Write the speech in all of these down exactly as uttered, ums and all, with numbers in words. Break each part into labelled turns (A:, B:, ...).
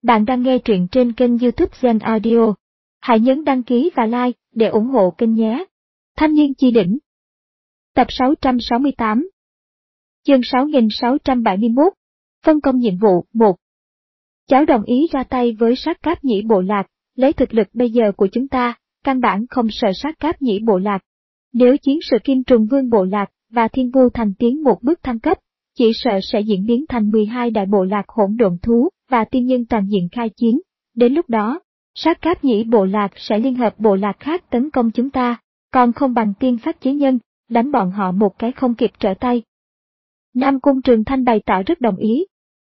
A: Bạn đang nghe truyện trên kênh YouTube Zen Audio. Hãy nhấn đăng ký và like để ủng hộ kênh nhé. Thanh niên chi đỉnh. Tập sáu trăm sáu mươi tám. Chương sáu nghìn sáu trăm bảy mươi mốt. Phân công nhiệm vụ một. Cháu đồng ý ra tay với sát cáp nhĩ bộ lạc, lấy thực lực bây giờ của chúng ta, căn bản không sợ sát cáp nhĩ bộ lạc. Nếu chiến sự Kim Trùng Vương bộ lạc và Thiên Vu Thành tiến một bước thăng cấp, chỉ sợ sẽ diễn biến thành mười hai đại bộ lạc hỗn độn thú và tiên nhân toàn diện khai chiến. Đến lúc đó, sát cáp nhĩ bộ lạc sẽ liên hợp bộ lạc khác tấn công chúng ta, còn không bằng tiên phát chế nhân, đánh bọn họ một cái không kịp trở tay. Nam Cung Trường Thanh bày tỏ rất đồng ý.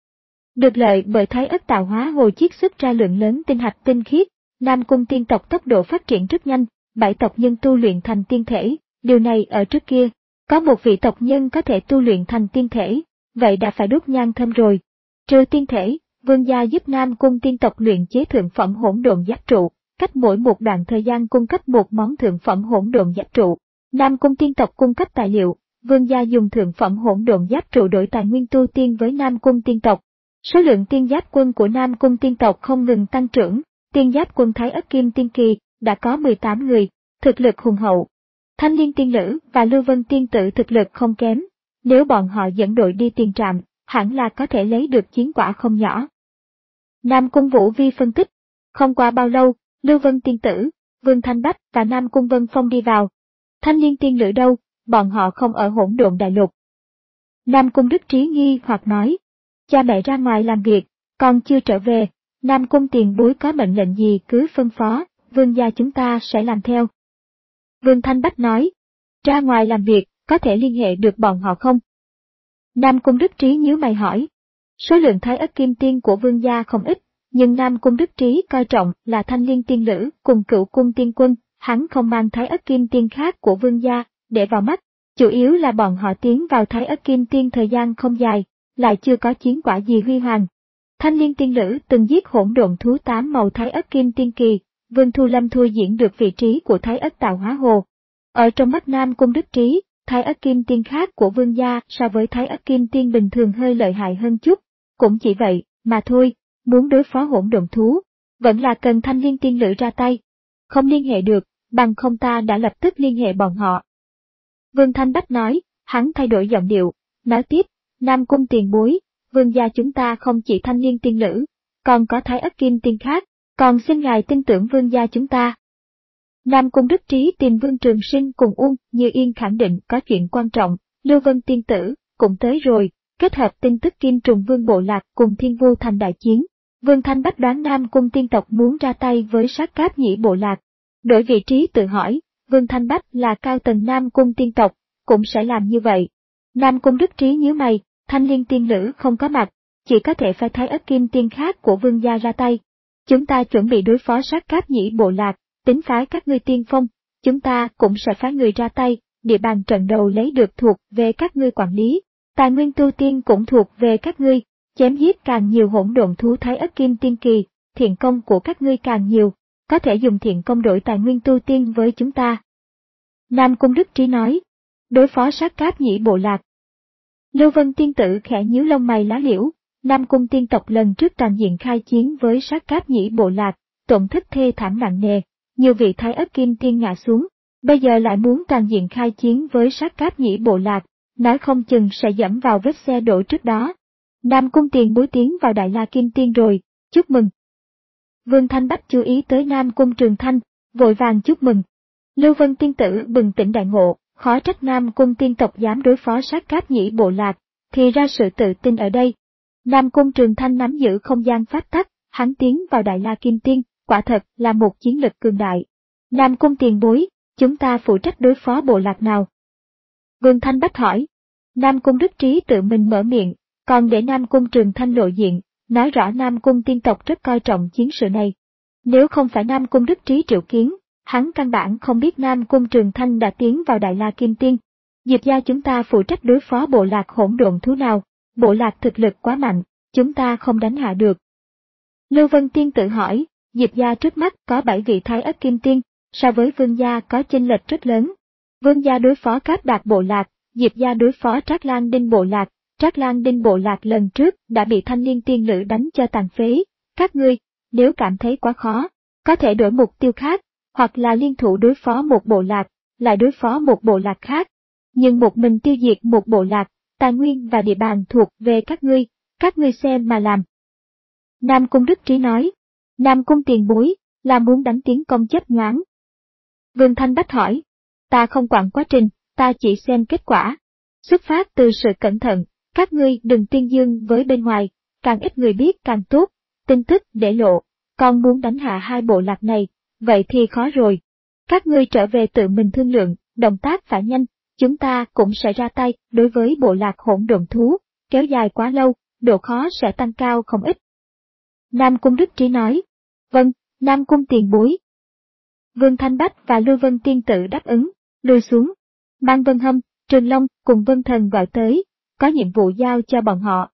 A: Được lợi bởi Thái Ất tạo hóa hồ chiết xuất ra lượng lớn tinh hạch tinh khiết, Nam Cung tiên tộc tốc độ phát triển rất nhanh, bảy tộc nhân tu luyện thành tiên thể, điều này ở trước kia. Có một vị tộc nhân có thể tu luyện thành tiên thể, vậy đã phải đốt nhang thơm rồi. Trừ tiên thể, Vương gia giúp Nam Cung tiên tộc luyện chế thượng phẩm hỗn độn giáp trụ, cách mỗi một đoạn thời gian cung cấp một món thượng phẩm hỗn độn giáp trụ. Nam Cung tiên tộc cung cấp tài liệu, Vương gia dùng thượng phẩm hỗn độn giáp trụ đổi tài nguyên tu tiên với Nam Cung tiên tộc. Số lượng tiên giáp quân của Nam Cung tiên tộc không ngừng tăng trưởng, tiên giáp quân Thái Ất Kim Tiên Kỳ đã có mười tám người, thực lực hùng hậu. Thanh Liên tiên nữ và Lưu Vân tiên tử thực lực không kém, nếu bọn họ dẫn đội đi tiền trạm, hẳn là có thể lấy được chiến quả không nhỏ. Nam Cung Vũ Vi phân tích, không qua bao lâu, Lưu Vân tiên tử, Vương Thanh Bách và Nam Cung Vân Phong đi vào. Thanh Liên tiên nữ đâu, bọn họ không ở hỗn độn đại lục. Nam Cung Đức Trí nghi hoặc nói, cha mẹ ra ngoài làm việc, còn chưa trở về, Nam Cung tiền bối có mệnh lệnh gì cứ phân phó, vương gia chúng ta sẽ làm theo. Vương Thanh Bách nói, ra ngoài làm việc, có thể liên hệ được bọn họ không? Nam Cung Đức Trí nhíu mày hỏi, số lượng Thái Ất Kim Tiên của vương gia không ít, nhưng Nam Cung Đức Trí coi trọng là Thanh Liên tiên nữ cùng Cửu Cung tiên quân, hắn không mang Thái Ất Kim Tiên khác của vương gia để vào mắt, chủ yếu là bọn họ tiến vào Thái Ất Kim Tiên thời gian không dài, lại chưa có chiến quả gì huy hoàng. Thanh Liên tiên nữ từng giết hỗn độn thú tám màu Thái Ất Kim Tiên Kỳ. Vương Thu Lâm thua diễn được vị trí của Thái Ất Tạo Hóa Hồ. Ở trong mắt Nam Cung Đức Trí, Thái Ất Kim Tiên khác của vương gia so với Thái Ất Kim Tiên bình thường hơi lợi hại hơn chút, cũng chỉ vậy mà thôi, muốn đối phó hỗn độn thú, vẫn là cần Thanh Liên tiên nữ ra tay. Không liên hệ được, bằng không ta đã lập tức liên hệ bọn họ. Vương Thanh Bách nói, hắn thay đổi giọng điệu, nói tiếp, Nam Cung tiền bối, vương gia chúng ta không chỉ Thanh Liên tiên nữ, còn có Thái Ất Kim Tiên khác. Còn xin ngài tin tưởng vương gia chúng ta. Nam Cung Đức Trí tìm Vương Trường Sinh cùng Uông Như Yên khẳng định có chuyện quan trọng, Lưu Vân tiên tử cũng tới rồi, kết hợp tin tức Kim Trùng Vương bộ lạc cùng Thiên Vu Thành đại chiến. Vương Thanh Bách đoán Nam Cung tiên tộc muốn ra tay với sát cáp nhĩ bộ lạc. Đổi vị trí tự hỏi, Vương Thanh Bách là cao tầng Nam Cung tiên tộc, cũng sẽ làm như vậy. Nam Cung Đức Trí nhíu mày, Thanh Liên tiên nữ không có mặt, chỉ có thể phải Thái Ất Kim Tiên khác của vương gia ra tay. Chúng ta chuẩn bị đối phó sát cáp nhĩ bộ lạc, tính phái các ngươi tiên phong, chúng ta cũng sẽ phái người ra tay, địa bàn trận đầu lấy được thuộc về các ngươi quản lý, tài nguyên tu tiên cũng thuộc về các ngươi, chém giết càng nhiều hỗn độn thú Thái Ất Kim Tiên Kỳ, thiện công của các ngươi càng nhiều, có thể dùng thiện công đổi tài nguyên tu tiên với chúng ta. Nam Cung Đức Trí nói, đối phó sát cáp nhĩ bộ lạc. Lưu Vân tiên tử khẽ nhíu lông mày lá liễu. Nam Cung tiên tộc lần trước toàn diện khai chiến với sát cáp nhĩ bộ lạc, tổn thất thê thảm nặng nề, nhiều vị Thái Ất Kim Tiên ngã xuống, bây giờ lại muốn toàn diện khai chiến với sát cáp nhĩ bộ lạc, nói không chừng sẽ dẫm vào vết xe đổ trước đó. Nam Cung tiền bối tiến vào Đại La Kim Tiên rồi, chúc mừng. Vương Thanh Bách chú ý tới Nam Cung Trường Thanh, vội vàng chúc mừng. Lưu Vân tiên tử bừng tỉnh đại ngộ, khó trách Nam Cung tiên tộc dám đối phó sát cáp nhĩ bộ lạc, thì ra sự tự tin ở đây. Nam Cung Trường Thanh nắm giữ không gian pháp tắc, hắn tiến vào Đại La Kim Tiên, quả thật là một chiến lực cường đại. Nam Cung tiền bối, chúng ta phụ trách đối phó bộ lạc nào? Vương Thanh Bách hỏi. Nam Cung Đức Trí tự mình mở miệng, còn để Nam Cung Trường Thanh lộ diện, nói rõ Nam Cung tiên tộc rất coi trọng chiến sự này. Nếu không phải Nam Cung Đức Trí triệu kiến, hắn căn bản không biết Nam Cung Trường Thanh đã tiến vào Đại La Kim Tiên. Diệp gia chúng ta phụ trách đối phó bộ lạc hỗn độn thú nào? Bộ lạc thực lực quá mạnh, chúng ta không đánh hạ được. Lưu Vân tiên tử hỏi, Diệp gia trước mắt có bảy vị Thái Ất Kim Tiên, so với vương gia có chênh lệch rất lớn. Vương gia đối phó Cáp Đạt bộ lạc, Diệp gia đối phó Trác Lan Đinh bộ lạc, Trác Lan Đinh bộ lạc lần trước đã bị Thanh Liên tiên nữ đánh cho tàn phế, Các ngươi, nếu cảm thấy quá khó, có thể đổi mục tiêu khác, hoặc là liên thủ đối phó một bộ lạc, lại đối phó một bộ lạc khác. Nhưng một mình tiêu diệt một bộ lạc, tài nguyên và địa bàn thuộc về các ngươi, các ngươi xem mà làm. Nam Cung Đức Trí nói. Nam Cung tiền bối, là muốn đánh tiến công chấp nhoáng. Vương Thanh Bách hỏi. Ta không quản quá trình, ta chỉ xem kết quả. Xuất phát từ sự cẩn thận, các ngươi đừng tuyên dương với bên ngoài, càng ít người biết càng tốt, tin tức để lộ, còn muốn đánh hạ hai bộ lạc này, vậy thì khó rồi. Các ngươi trở về tự mình thương lượng, động tác phải nhanh, chúng ta cũng sẽ ra tay đối với bộ lạc hỗn độn thú, kéo dài quá lâu, độ khó sẽ tăng cao không ít. Nam Cung Đức Trí nói. Vâng, Nam Cung tiền bối. Vương Thanh Bách và Lưu Vân Tiên Tử đáp ứng, lùi xuống. Mang Vân Hâm, Trường Long cùng Vân Thần gọi tới, có nhiệm vụ giao cho bọn họ.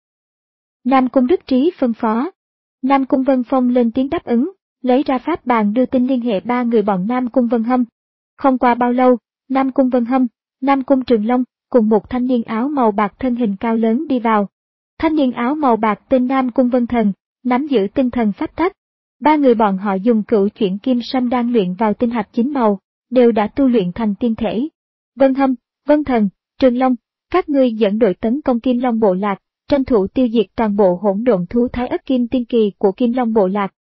A: Nam Cung Đức Trí phân phó. Nam Cung Vân Phong lên tiếng đáp ứng, lấy ra pháp bàn đưa tin liên hệ ba người bọn Nam Cung Vân Hâm. Không qua bao lâu, Nam Cung Vân Hâm, Nam Cung Trường Long cùng một thanh niên áo màu bạc thân hình cao lớn đi vào. Thanh niên áo màu bạc tên Nam Cung Vân Thần, nắm giữ tinh thần pháp tắc. Ba người bọn họ dùng cửu chuyển kim sâm đan luyện vào tinh hạch chín màu, đều đã tu luyện thành tiên thể. Vân Hâm, Vân Thần, Trường Long, các ngươi dẫn đội tấn công Kim Long bộ lạc, tranh thủ tiêu diệt toàn bộ hỗn độn thú Thái Ất Kim Tiên Kỳ của Kim Long bộ lạc.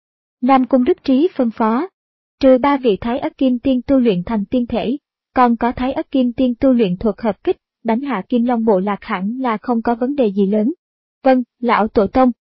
A: Nam Cung Đức Trí phân phó, trừ ba vị Thái Ất Kim Tiên tu luyện thành tiên thể, còn có Thái Ất Kim Tiên tu luyện thuật hợp kích, đánh hạ Kim Long bộ lạc hẳn là không có vấn đề gì lớn. Vâng, lão tổ tông.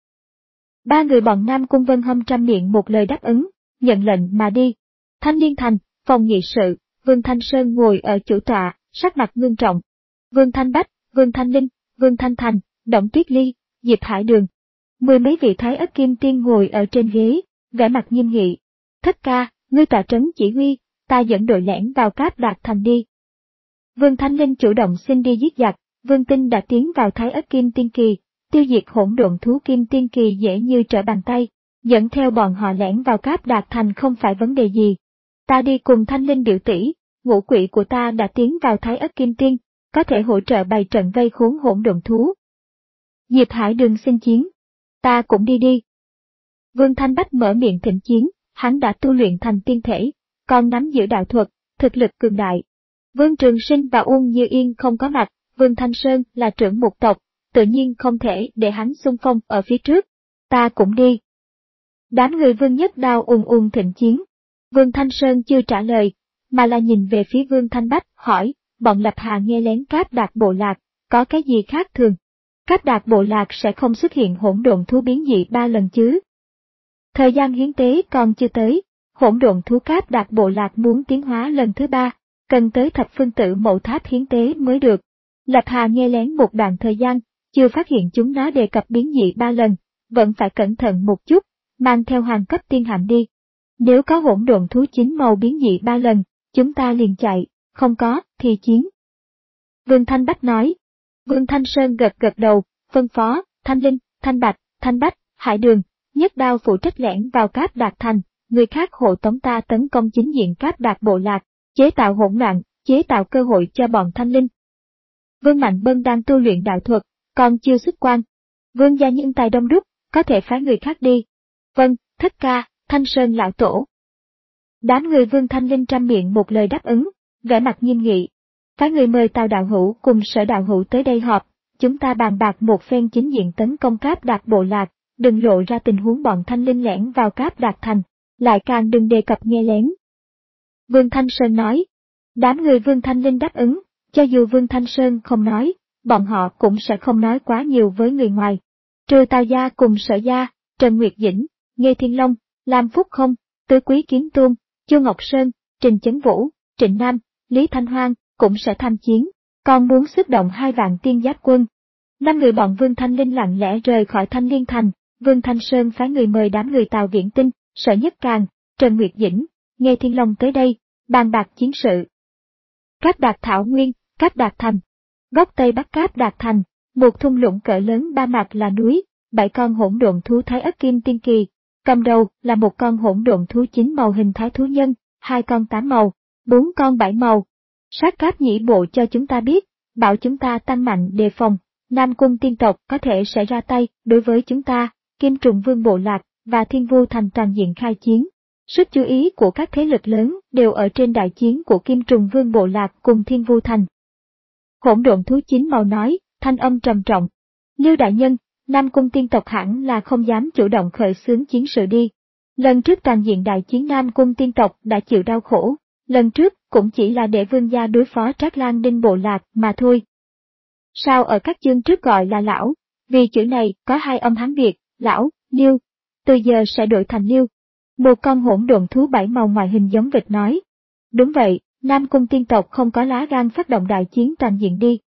A: Ba người bọn Nam Cung Vân Hâm trăm miệng một lời đáp ứng, nhận lệnh mà đi. Thanh Liên Thành, phòng nghị sự, Vương Thanh Sơn ngồi ở chủ tọa, sắc mặt ngưng trọng. Vương Thanh Bách, Vương Thanh Linh, Vương Thanh Thành, Đổng Tuyết Ly, Diệp Hải Đường. Mười mấy vị Thái Ất Kim Tiên ngồi ở trên ghế, vẻ mặt nghiêm nghị. Thất ca, ngươi tọa trấn chỉ huy, ta dẫn đội lẻn vào Cáp Đạt Thành đi. Vương Thanh Linh chủ động xin đi giết giặc, Vương Tinh đã tiến vào Thái Ất Kim Tiên Kỳ, tiêu diệt hỗn độn thú Kim Tiên Kỳ dễ như trở bàn tay, dẫn theo bọn họ lẻn vào Cáp Đạt Thành không phải vấn đề gì. Ta đi cùng Thanh Linh biểu tỷ, ngũ quỷ của ta đã tiến vào Thái Ất Kim Tiên, có thể hỗ trợ bày trận vây khốn hỗn độn thú. Diệp Hải Đường xin chiến. Ta cũng đi đi. Vương Thanh Bách mở miệng thỉnh chiến, hắn đã tu luyện thành tiên thể, còn nắm giữ đạo thuật, thực lực cường đại. Vương Trường Sinh và Uông Như Yên không có mặt, Vương Thanh Sơn là trưởng một tộc, tự nhiên không thể để hắn xung phong ở phía trước. Ta cũng đi. Đám người Vương Nhất Đao ùn ùn thịnh chiến. Vương Thanh Sơn chưa trả lời, mà là nhìn về phía Vương Thanh Bách, hỏi, bọn Lập Hà nghe lén Cáp Đạt bộ lạc, có cái gì khác thường? Cáp Đạt bộ lạc sẽ không xuất hiện hỗn độn thú biến dị ba lần chứ? Thời gian hiến tế còn chưa tới, hỗn độn thú Cáp Đạt bộ lạc muốn tiến hóa lần thứ ba, cần tới thập phương tử mẫu tháp hiến tế mới được. Lập Hà nghe lén một đoạn thời gian, chưa phát hiện chúng nó đề cập biến dị ba lần, vẫn phải cẩn thận một chút, mang theo hoàng cấp tiên hạm đi. Nếu có hỗn độn thú chín màu biến dị ba lần, chúng ta liền chạy, không có, thì chiến. Vương Thanh Bách nói. Vương Thanh Sơn gật gật đầu, phân phó, Thanh Linh, Thanh Bạch, Thanh Bách, Hải Đường, Nhất Đao phụ trách lẻn vào Cáp Đạt Thành, người khác hộ tống ta tấn công chính diện Cáp Đạt bộ lạc, chế tạo hỗn loạn, chế tạo cơ hội cho bọn Thanh Linh. Vương Mạnh Bân đang tu luyện đạo thuật, còn chưa xuất quan. Vương gia nhân tài đông đúc, có thể phái người khác đi. Vâng, thất ca, Thanh Sơn lão tổ. Đám người Vương Thanh Linh trăm miệng một lời đáp ứng, vẻ mặt nghiêm nghị. Phái người mời Tào đạo hữu cùng Sở đạo hữu tới đây họp, chúng ta bàn bạc một phen chính diện tấn công Cáp Đạt bộ lạc, đừng lộ ra tình huống bọn Thanh Linh lẻn vào Cáp Đạt Thành, lại càng đừng đề cập nghe lén. Vương Thanh Sơn nói. Đám người Vương Thanh Linh đáp ứng, cho dù Vương Thanh Sơn không nói, bọn họ cũng sẽ không nói quá nhiều với người ngoài. Trừ Tào gia cùng Sở gia, Trần Nguyệt Dĩnh, Nghê Thiên Long, Lam Phúc Không, Tứ Quý Kiếm Tôn, Chu Ngọc Sơn, Trình Chấn Vũ, Trịnh Nam, Lý Thanh Hoang cũng sẽ tham chiến, còn muốn xuất động hai vạn tiên giáp quân. Năm người bọn Vương Thanh Linh lặng lẽ rời khỏi Thanh Liên Thành, Vương Thanh Sơn phái người mời đám người Tào Viễn Tinh, Sở Nhất Càng, Trần Nguyệt Dĩnh, Nghê Thiên Long tới đây, bàn bạc chiến sự. Cáp Đạt Thảo Nguyên, Cáp Đạt Thành. Góc Tây Bắc Cáp Đạt Thành, một thung lũng cỡ lớn ba mặt là núi, bảy con hỗn độn thú Thái Ất Kim Tiên Kỳ, cầm đầu là một con hỗn độn thú chín màu hình thái thú nhân, hai con tám màu, bốn con bảy màu. Sát Cáp nhĩ bộ cho chúng ta biết, bảo chúng ta tăng mạnh đề phòng, Nam Cung tiên tộc có thể sẽ ra tay đối với chúng ta, Kim Trùng Vương bộ lạc và Thiên Vu Thành toàn diện khai chiến. Sức chú ý của các thế lực lớn đều ở trên đại chiến của Kim Trùng Vương bộ lạc cùng Thiên Vu Thành. Hỗn độn thú chín màu nói, thanh âm trầm trọng. Liêu đại nhân, Nam Cung tiên tộc hẳn là không dám chủ động khởi xướng chiến sự đi. Lần trước toàn diện đại chiến Nam Cung tiên tộc đã chịu đau khổ, lần trước cũng chỉ là để vương gia đối phó Trác Lang Đinh bộ lạc mà thôi. Sao ở các chương trước gọi là lão, vì chữ này có hai âm Hán Việt, lão, Liêu, từ giờ sẽ đổi thành Liêu. Một con hỗn độn thú bảy màu ngoại hình giống vịt nói. Đúng vậy, Nam Cung tiên tộc không có lá gan phát động đại chiến toàn diện đi.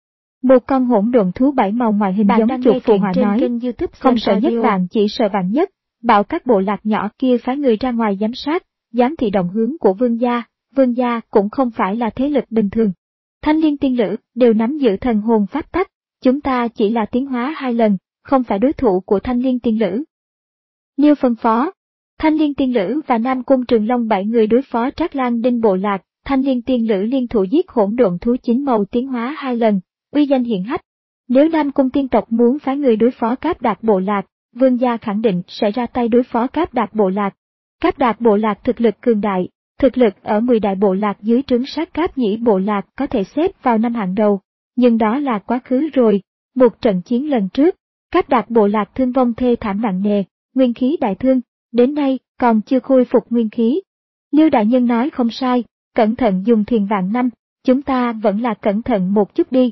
A: Một con hỗn độn thú bảy màu ngoại hình
B: Bạn
A: giống chuột phù họa nói, không sợ nhất vạn chỉ sợ vạn nhất, bảo các bộ lạc nhỏ kia phái người ra ngoài giám sát, giám thị động hướng của vương gia, vương gia cũng không phải là thế lực bình thường. Thanh liên tiên lữ đều nắm giữ thần hồn pháp tắc, chúng ta chỉ là tiến hóa hai lần, không phải đối thủ của thanh liên tiên lữ. Liêu phân phó, thanh liên tiên lữ và Nam Cung Trường Long bảy người đối phó Trác Lang Đinh bộ lạc, thanh liên tiên lữ liên thủ giết hỗn độn thú chín màu tiến hóa hai lần, uy danh hiển hách. Nếu Nam Cung tiên tộc muốn phái người đối phó Cáp Đạt bộ lạc, vương gia khẳng định sẽ ra tay đối phó Cáp Đạt bộ lạc. Cáp Đạt bộ lạc thực lực cường đại, thực lực ở mười đại bộ lạc dưới trướng sát Cáp Nhĩ bộ lạc có thể xếp vào năm hạng đầu, nhưng đó là quá khứ rồi. Một trận chiến lần trước, Cáp Đạt bộ lạc thương vong thê thảm nặng nề, nguyên khí đại thương, đến nay còn chưa khôi phục nguyên khí. Liêu đại nhân nói không sai, cẩn thận dùng thiền vạn năm, chúng ta vẫn là cẩn thận một chút đi.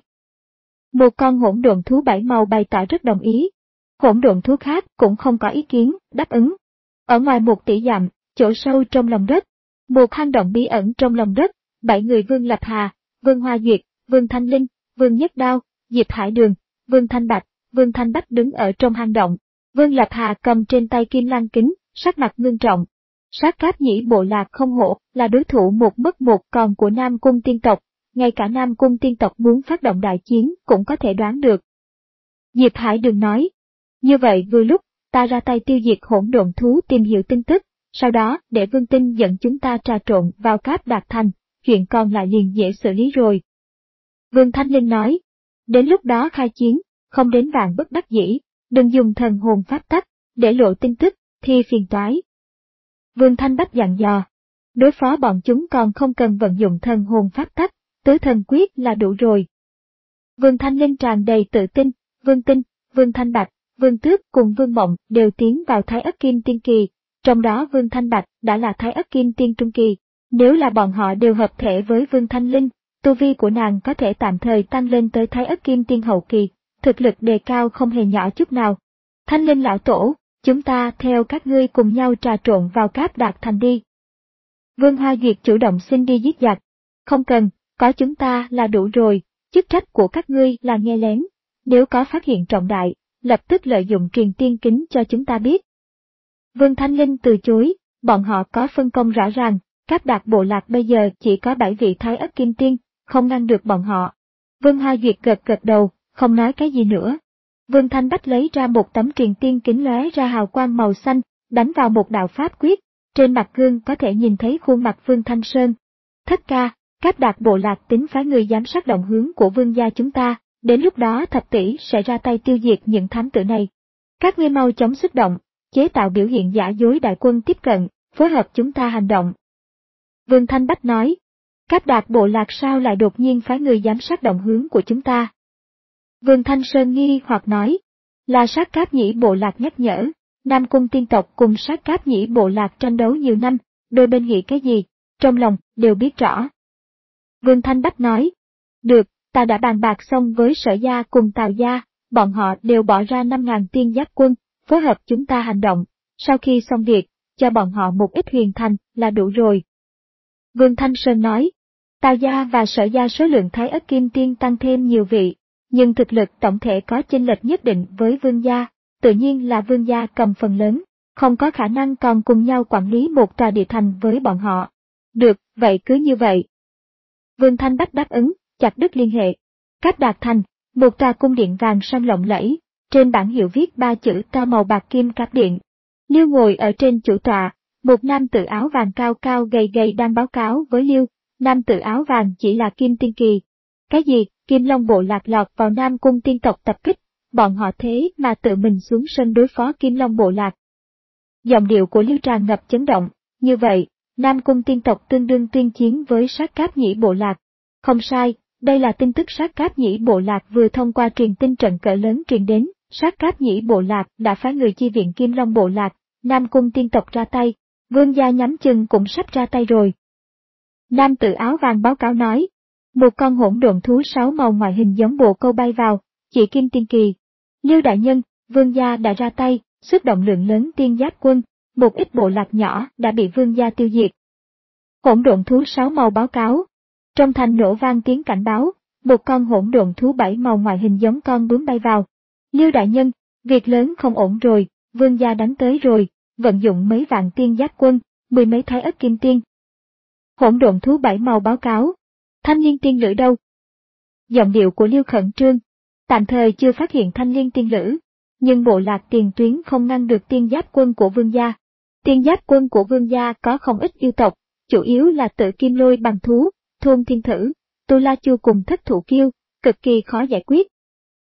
A: Một con hỗn độn thú bảy màu bày tỏ rất đồng ý. Hỗn độn thú khác cũng không có ý kiến, đáp ứng. Ở ngoài một tỷ dặm, chỗ sâu trong lòng đất, một hang động bí ẩn trong lòng đất, bảy người Vương Lập Hà, Vương Hoa Duyệt, Vương Thanh Linh, Vương Nhất Đao, Diệp Hải Đường, Vương Thanh Bạch, Vương Thanh Bách đứng ở trong hang động. Vương Lập Hà cầm trên tay kim lăng kính, sắc mặt ngưng trọng. Sát Cáp Nhĩ bộ lạc không hổ là đối thủ một mất một còn của Nam Cung tiên tộc, ngay cả Nam Cung tiên tộc muốn phát động đại chiến cũng có thể đoán được. Diệp Hải Đường nói, như vậy vừa lúc, ta ra tay tiêu diệt hỗn độn thú tìm hiểu tin tức, sau đó để Vương Tinh dẫn chúng ta trà trộn vào Cáp Đạt thành, chuyện còn lại liền dễ xử lý rồi. Vương Thanh Linh nói, đến lúc đó khai chiến, không đến vạn bất đắc dĩ, đừng dùng thần hồn pháp tắc, để lộ tin tức, thì phiền toái. Vương Thanh Bách dặn dò, đối phó bọn chúng còn không cần vận dụng thần hồn pháp tắc, tứ thần quyết là đủ rồi. Vương Thanh Linh tràn đầy tự tin, Vương Tinh, Vương Thanh Bạch, Vương Tước cùng Vương Mộng đều tiến vào Thái Ất Kim Tiên Kỳ, trong đó Vương Thanh Bạch đã là Thái Ất Kim Tiên Trung Kỳ. Nếu là bọn họ đều hợp thể với Vương Thanh Linh, tu vi của nàng có thể tạm thời tăng lên tới Thái Ất Kim Tiên Hậu Kỳ, thực lực đề cao không hề nhỏ chút nào. Thanh Linh lão tổ, chúng ta theo các ngươi cùng nhau trà trộn vào Cáp Đạt thành đi. Vương Hoa Duyệt chủ động xin đi giết giặc. Không cần, có chúng ta là đủ rồi, chức trách của các ngươi là nghe lén. Nếu có phát hiện trọng đại, lập tức lợi dụng truyền tiên kính cho chúng ta biết. Vương Thanh Linh từ chối, bọn họ có phân công rõ ràng, Cáp Đạt bộ lạc bây giờ chỉ có bảy vị Thái Ất Kim Tiên, không ngăn được bọn họ. Vương Hoa Duyệt gật gật đầu, không nói cái gì nữa. Vương Thanh Bách lấy ra một tấm truyền tiên kính lóe ra hào quang màu xanh, đánh vào một đạo pháp quyết, trên mặt gương có thể nhìn thấy khuôn mặt Vương Thanh Sơn. Thất ca, Cáp Đạt bộ lạc tính phái người giám sát động hướng của vương gia chúng ta, đến lúc đó thập tỷ sẽ ra tay tiêu diệt những thám tử này. Các ngươi mau chóng xuất động, chế tạo biểu hiện giả dối đại quân tiếp cận, phối hợp chúng ta hành động. Vương Thanh Bách nói, Cáp Đạt bộ lạc sao lại đột nhiên phái người giám sát động hướng của chúng ta? Vương Thanh Sơn nghi hoặc nói, là Sát Cáp Nhĩ bộ lạc nhắc nhở, Nam Cung tiên tộc cùng Sát Cáp Nhĩ bộ lạc tranh đấu nhiều năm, đôi bên nghĩ cái gì, trong lòng đều biết rõ. Vương Thanh Bách nói, được, ta đã bàn bạc xong với Sở gia cùng Tào gia, bọn họ đều bỏ ra năm ngàn tiên giáp quân, phối hợp chúng ta hành động, sau khi xong việc, cho bọn họ một ít huyền thành là đủ rồi. Vương Thanh Sơn nói, Tào gia và Sở gia số lượng Thái Ất Kim Tiên tăng thêm nhiều vị, nhưng thực lực tổng thể có chênh lệch nhất định với vương gia, tự nhiên là vương gia cầm phần lớn, không có khả năng còn cùng nhau quản lý một tòa địa thành với bọn họ. Được, vậy cứ như vậy. Vương Thanh Bách đáp ứng, chặt đứt liên hệ. Cáp Đạt thành, một tòa cung điện vàng son lộng lẫy, trên bảng hiệu viết ba chữ to màu bạc kim cáp điện. Liêu ngồi ở trên chủ tọa, một nam tử áo vàng cao cao gầy gầy đang báo cáo với Liêu, nam tử áo vàng chỉ là Kim Tiên Kỳ. Cái gì, Kim Long bộ lạc lọt vào Nam Cung tiên tộc tập kích, bọn họ thế mà tự mình xuống sân đối phó Kim Long bộ lạc. Giọng điệu của Liêu tràn ngập chấn động. Như vậy, Nam Cung tiên tộc tương đương tuyên chiến với Sát Cáp Nhĩ bộ lạc. Không sai, đây là tin tức Sát Cáp Nhĩ bộ lạc vừa thông qua truyền tin trận cỡ lớn truyền đến. Sát Cáp Nhĩ bộ lạc đã phái người chi viện Kim Long bộ lạc, Nam Cung tiên tộc ra tay, Vương gia nhắm chừng cũng sắp ra tay rồi. Nam tử áo vàng báo cáo nói, một con hỗn độn thú sáu màu ngoại hình giống bồ câu bay vào, chỉ Kim Tiên Kỳ. Liêu đại nhân, Vương gia đã ra tay, xuất động lượng lớn tiên giáp quân, một ít bộ lạc nhỏ đã bị Vương gia tiêu diệt. Hỗn độn thú sáu màu báo cáo. Trong thành nổ vang tiếng cảnh báo, một con hỗn độn thú bảy màu ngoại hình giống con bướm bay vào. Liêu đại nhân, việc lớn không ổn rồi, Vương gia đánh tới rồi, vận dụng mấy vạn tiên giáp quân, mười mấy thái ất kim tiên. Hỗn độn thú bảy màu báo cáo. Thanh liên tiên lữ đâu? Giọng điệu của Liêu khẩn trương. Tạm thời chưa phát hiện thanh liên tiên lữ, nhưng bộ lạc tiền tuyến không ngăn được tiên giáp quân của Vương gia. Tiên giáp quân của Vương gia có không ít yêu tộc, chủ yếu là Tử Kim Lôi bằng thú, Thôn Thiên Thử, Tu La Chu cùng Thất Thủ Kiêu, cực kỳ khó giải quyết.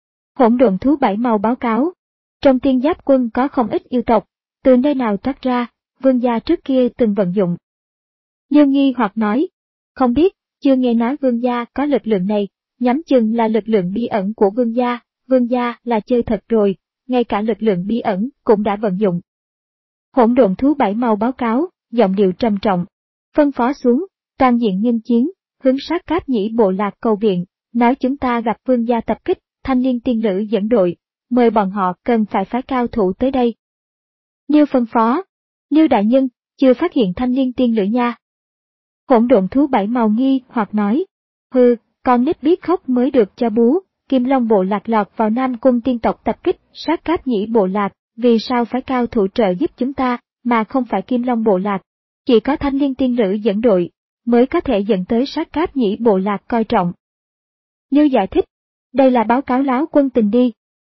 A: Hỗn độn thú bảy màu báo cáo. Trong tiên giáp quân có không ít yêu tộc, từ nơi nào toát ra, Vương gia trước kia từng vận dụng. Liêu nghi hoặc nói, không biết, chưa nghe nói Vương gia có lực lượng này, nhắm chừng là lực lượng bí ẩn của Vương gia, Vương gia là chơi thật rồi, ngay cả lực lượng bí ẩn cũng đã vận dụng. Hỗn độn thú bảy màu báo cáo, giọng điệu trầm trọng, phân phó xuống, toàn diện nghênh chiến, hướng Sát Cáp Nhĩ bộ lạc cầu viện, nói chúng ta gặp Vương gia tập kích, thanh liên tiên lữ dẫn đội, mời bọn họ cần phải phái cao thủ tới đây. Liêu phân phó, Liêu đại nhân, chưa phát hiện thanh liên tiên lữ nha. Hỗn độn thú bảy màu nghi hoặc nói, hừ, con nít biết khóc mới được cho bú, Kim Long bộ lạc lọt vào Nam Cung tiên tộc tập kích, Sát Cáp Nhĩ bộ lạc, vì sao phải cao thủ trợ giúp chúng ta, mà không phải Kim Long bộ lạc, chỉ có thanh liên tiên lữ dẫn đội, mới có thể dẫn tới Sát Cáp Nhĩ bộ lạc coi trọng. Liêu giải thích, đây là báo cáo láo quân tình đi.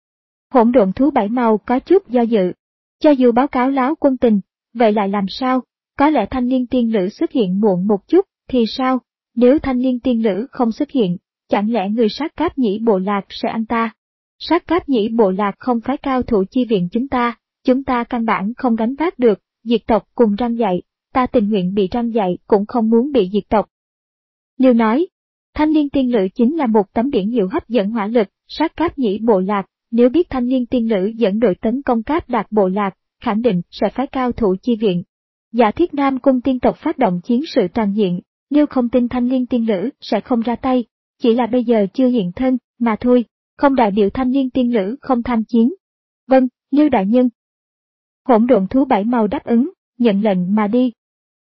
A: Hỗn độn thú bảy màu có chút do dự, cho dù báo cáo láo quân tình, vậy lại làm sao, có lẽ thanh liên tiên lữ xuất hiện muộn một chút, thì sao, nếu thanh liên tiên lữ không xuất hiện, chẳng lẽ người Sát Cáp Nhĩ bộ lạc sẽ ăn ta? Sát Cáp Nhĩ bộ lạc không phải cao thủ chi viện chúng ta, chúng ta căn bản không gánh vác được, diệt tộc cùng răng dạy, ta tình nguyện bị răng dạy cũng không muốn bị diệt tộc. Liêu nói, thanh liên tiên lữ chính là một tấm biển hiệu hấp dẫn hỏa lực, Sát Cáp Nhĩ bộ lạc, nếu biết thanh liên tiên lữ dẫn đội tấn công Cáp Đạt bộ lạc, khẳng định sẽ phái cao thủ chi viện. Giả thiết Nam Cung tiên tộc phát động chiến sự toàn diện, Liêu không tin thanh liên tiên lữ sẽ không ra tay, chỉ là bây giờ chưa hiện thân, mà thôi, không đại biểu thanh liên tiên lữ không tham chiến. Vâng, Liêu đại nhân. Hỗn độn thú bảy màu đáp ứng, nhận lệnh mà đi.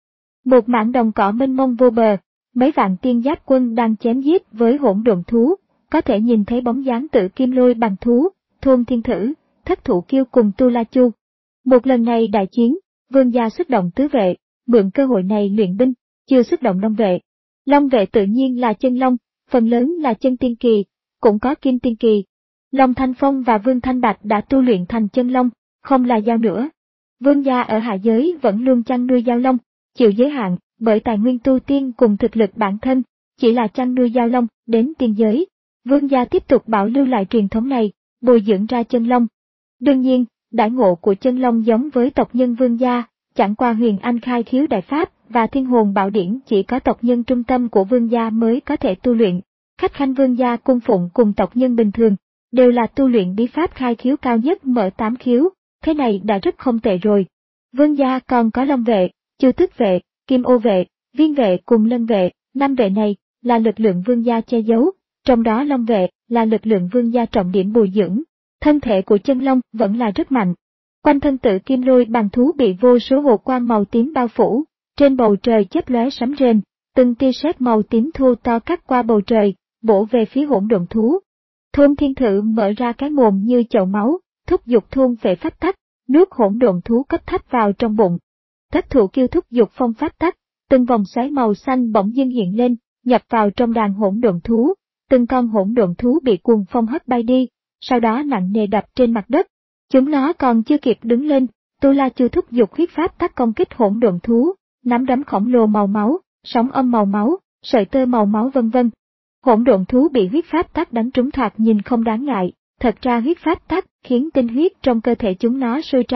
A: Một mảng đồng cỏ mênh mông vô bờ, mấy vạn tiên giáp quân đang chém giết với hỗn độn thú, có thể nhìn thấy bóng dáng Tử Kim Lôi bằng thú, Thôn Thiên Thử, Thất Thủ Kiêu cùng Tu La Chu. Một lần này đại chiến, Vương gia xuất động tứ vệ, mượn cơ hội này luyện binh, chưa xuất động long vệ. Long vệ tự nhiên là chân long, phần lớn là chân tiên kỳ, cũng có kim tiên kỳ. Long Thanh Phong và Vương Thanh Bạch đã tu luyện thành chân long, không là dao nữa. Vương gia ở hạ giới vẫn luôn chăn nuôi dao long, chịu giới hạn bởi tài nguyên tu tiên cùng thực lực bản thân, chỉ là chăn nuôi dao long đến tiên giới. Vương gia tiếp tục bảo lưu lại truyền thống này, bồi dưỡng ra chân long. Đương nhiên, đãi ngộ của chân long giống với tộc nhân Vương gia, chẳng qua Huyền Anh Khai Khiếu Đại Pháp và Thiên Hồn Bảo Điển chỉ có tộc nhân trung tâm của Vương gia mới có thể tu luyện. Khách khanh Vương gia cung phụng cùng tộc nhân bình thường, đều là tu luyện bí pháp khai khiếu cao nhất mở tám khiếu, thế này đã rất không tệ rồi. Vương gia còn có long vệ, chu tước vệ, kim ô vệ, viên vệ cùng lân vệ, năm vệ này là lực lượng Vương gia che giấu, trong đó long vệ là lực lượng Vương gia trọng điểm bồi dưỡng. Thân thể của chân long vẫn là rất mạnh. Quanh thân Tử Kim Lôi bằng thú bị vô số hồ quang màu tím bao phủ, trên bầu trời chớp lóe sấm rền, từng tia sét màu tím thô to cắt qua bầu trời, bổ về phía hỗn độn thú. Thôn Thiên Thử mở ra cái mồm như chậu máu, thúc giục thôn vệ pháp tắc, nuốt hỗn độn thú cấp thấp vào trong bụng. Thất Thủ Kiêu thúc giục phong pháp tắc, từng vòng xoáy màu xanh bỗng dưng hiện lên, nhập vào trong đàn hỗn độn thú, từng con hỗn độn thú bị cuồng phong hất bay đi, sau đó nặng nề đập trên mặt đất. Chúng nó còn chưa kịp đứng lên, Tu La Chu thúc giục huyết pháp tắc công kích hỗn độn thú, nắm đấm khổng lồ màu máu, sóng âm màu máu, sợi tơ màu máu vân vân. Hỗn độn thú bị huyết pháp tắc đánh trúng thoạt nhìn không đáng ngại, thật ra huyết pháp tắc khiến tinh huyết trong cơ thể chúng nó sôi trào,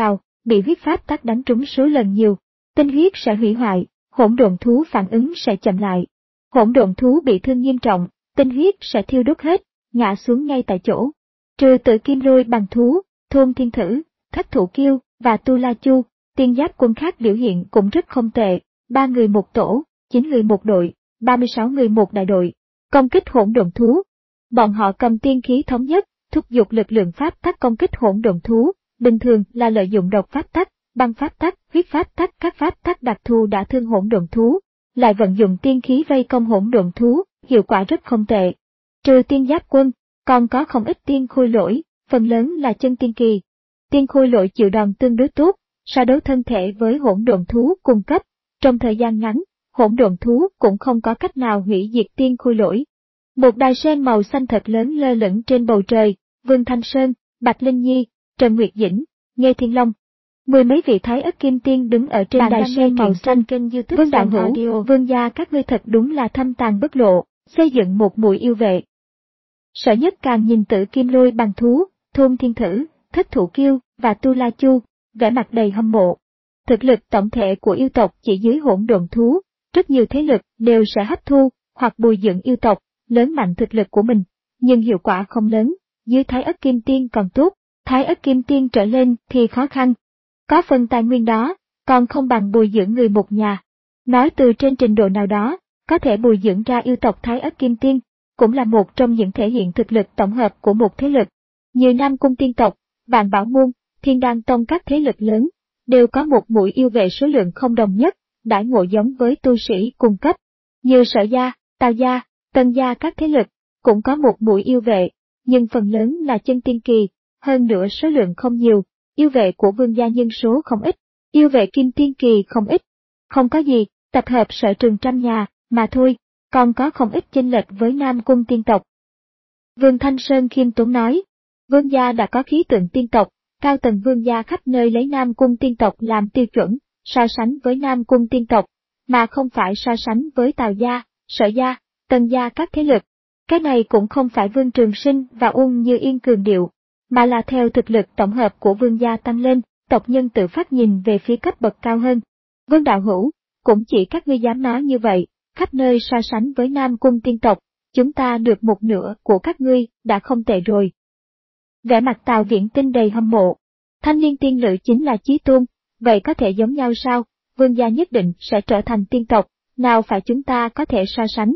A: bị huyết pháp tắc đánh trúng số lần nhiều, tinh huyết sẽ hủy hoại, hỗn độn thú phản ứng sẽ chậm lại. Hỗn độn thú bị thương nghiêm trọng, tinh huyết sẽ thiêu đốt hết, ngã xuống ngay tại chỗ. Trừ Tử Kim Lôi bằng thú, Thôn Thiên Thử, Thất Thủ Kiêu và Tu La Chu, tiên giáp quân khác biểu hiện cũng rất không tệ, ba người một tổ, chín người một đội, ba mươi sáu người một đại đội, công kích hỗn độn thú. Bọn họ cầm tiên khí thống nhất, thúc giục lực lượng pháp tắc công kích hỗn độn thú, bình thường là lợi dụng độc pháp tắc, băng pháp tắc, huyết pháp tắc, các pháp tắc đặc thù đã thương hỗn độn thú, lại vận dụng tiên khí vây công hỗn độn thú, hiệu quả rất không tệ. Trừ tiên giáp quân, còn có không ít tiên khôi lỗi, phần lớn là chân tiên kỳ. Tiên khôi lỗi chịu đòn tương đối tốt, so đấu thân thể với hỗn độn thú cung cấp, trong thời gian ngắn, hỗn độn thú cũng không có cách nào hủy diệt tiên khôi lỗi. Một đài sen màu xanh thật lớn lơ lửng trên bầu trời, Vương Thanh Sơn, Bạch Linh Nhi, Trần Nguyệt Dĩnh, Nghê Thiên Long. Mười mấy vị Thái Ất Kim Tiên đứng ở trên đài sen màu xanh kênh YouTube. Vương Đạo Hữu, Vương gia các ngươi thật đúng là thâm tàn bất lộ, xây dựng một mũi yêu vệ. Sợ Nhất càng nhìn Tử Kim Lôi bằng thú, Thôn Thiên Thử, Thất Thủ Kiêu và Tu La Chu, vẻ mặt đầy hâm mộ. Thực lực tổng thể của yêu tộc chỉ dưới hỗn độn thú, rất nhiều thế lực đều sẽ hấp thu hoặc bồi dưỡng yêu tộc, lớn mạnh thực lực của mình, nhưng hiệu quả không lớn. Dưới Thái Ất Kim Tiên còn tốt, Thái Ất Kim Tiên trở lên thì khó khăn. Có phần tài nguyên đó, còn không bằng bồi dưỡng người một nhà. Nói từ trên trình độ nào đó, có thể bồi dưỡng ra yêu tộc Thái Ất Kim Tiên, cũng là một trong những thể hiện thực lực tổng hợp của một thế lực. Như Nam Cung tiên tộc, Vạn Bảo Môn, Thiên Đan Tông các thế lực lớn, đều có một mũi yêu vệ số lượng không đồng nhất, đãi ngộ giống với tu sĩ cung cấp. Như Sở Gia, Tào Gia, Tân Gia các thế lực, cũng có một mũi yêu vệ, nhưng phần lớn là chân tiên kỳ, hơn nữa số lượng không nhiều, yêu vệ của Vương gia nhân số không ít, yêu vệ kim tiên kỳ không ít. Không có gì, tập hợp sở trường trăm nhà, mà thôi, còn có không ít chênh lệch với Nam Cung tiên tộc. Vương Thanh Sơn khiêm tốn nói, Vương gia đã có khí tượng tiên tộc, cao tầng Vương gia khắp nơi lấy Nam Cung tiên tộc làm tiêu chuẩn, so sánh với Nam Cung tiên tộc, mà không phải so sánh với Tào Gia, Sở Gia, Tân Gia các thế lực. Cái này cũng không phải Vương Trường Sinh và Ung Như Yên cường điệu, mà là theo thực lực tổng hợp của Vương gia tăng lên, tộc nhân tự phát nhìn về phía cấp bậc cao hơn. Vương Đạo Hữu, cũng chỉ các ngươi dám nói như vậy, khắp nơi so sánh với Nam Cung tiên tộc, chúng ta được một nửa của các ngươi đã không tệ rồi. Vẻ mặt Tào Viễn Tinh đầy hâm mộ. Thanh Liên tiên lữ chính là chí tôn, vậy có thể giống nhau sao? Vương gia nhất định sẽ trở thành tiên tộc, nào phải chúng ta có thể so sánh.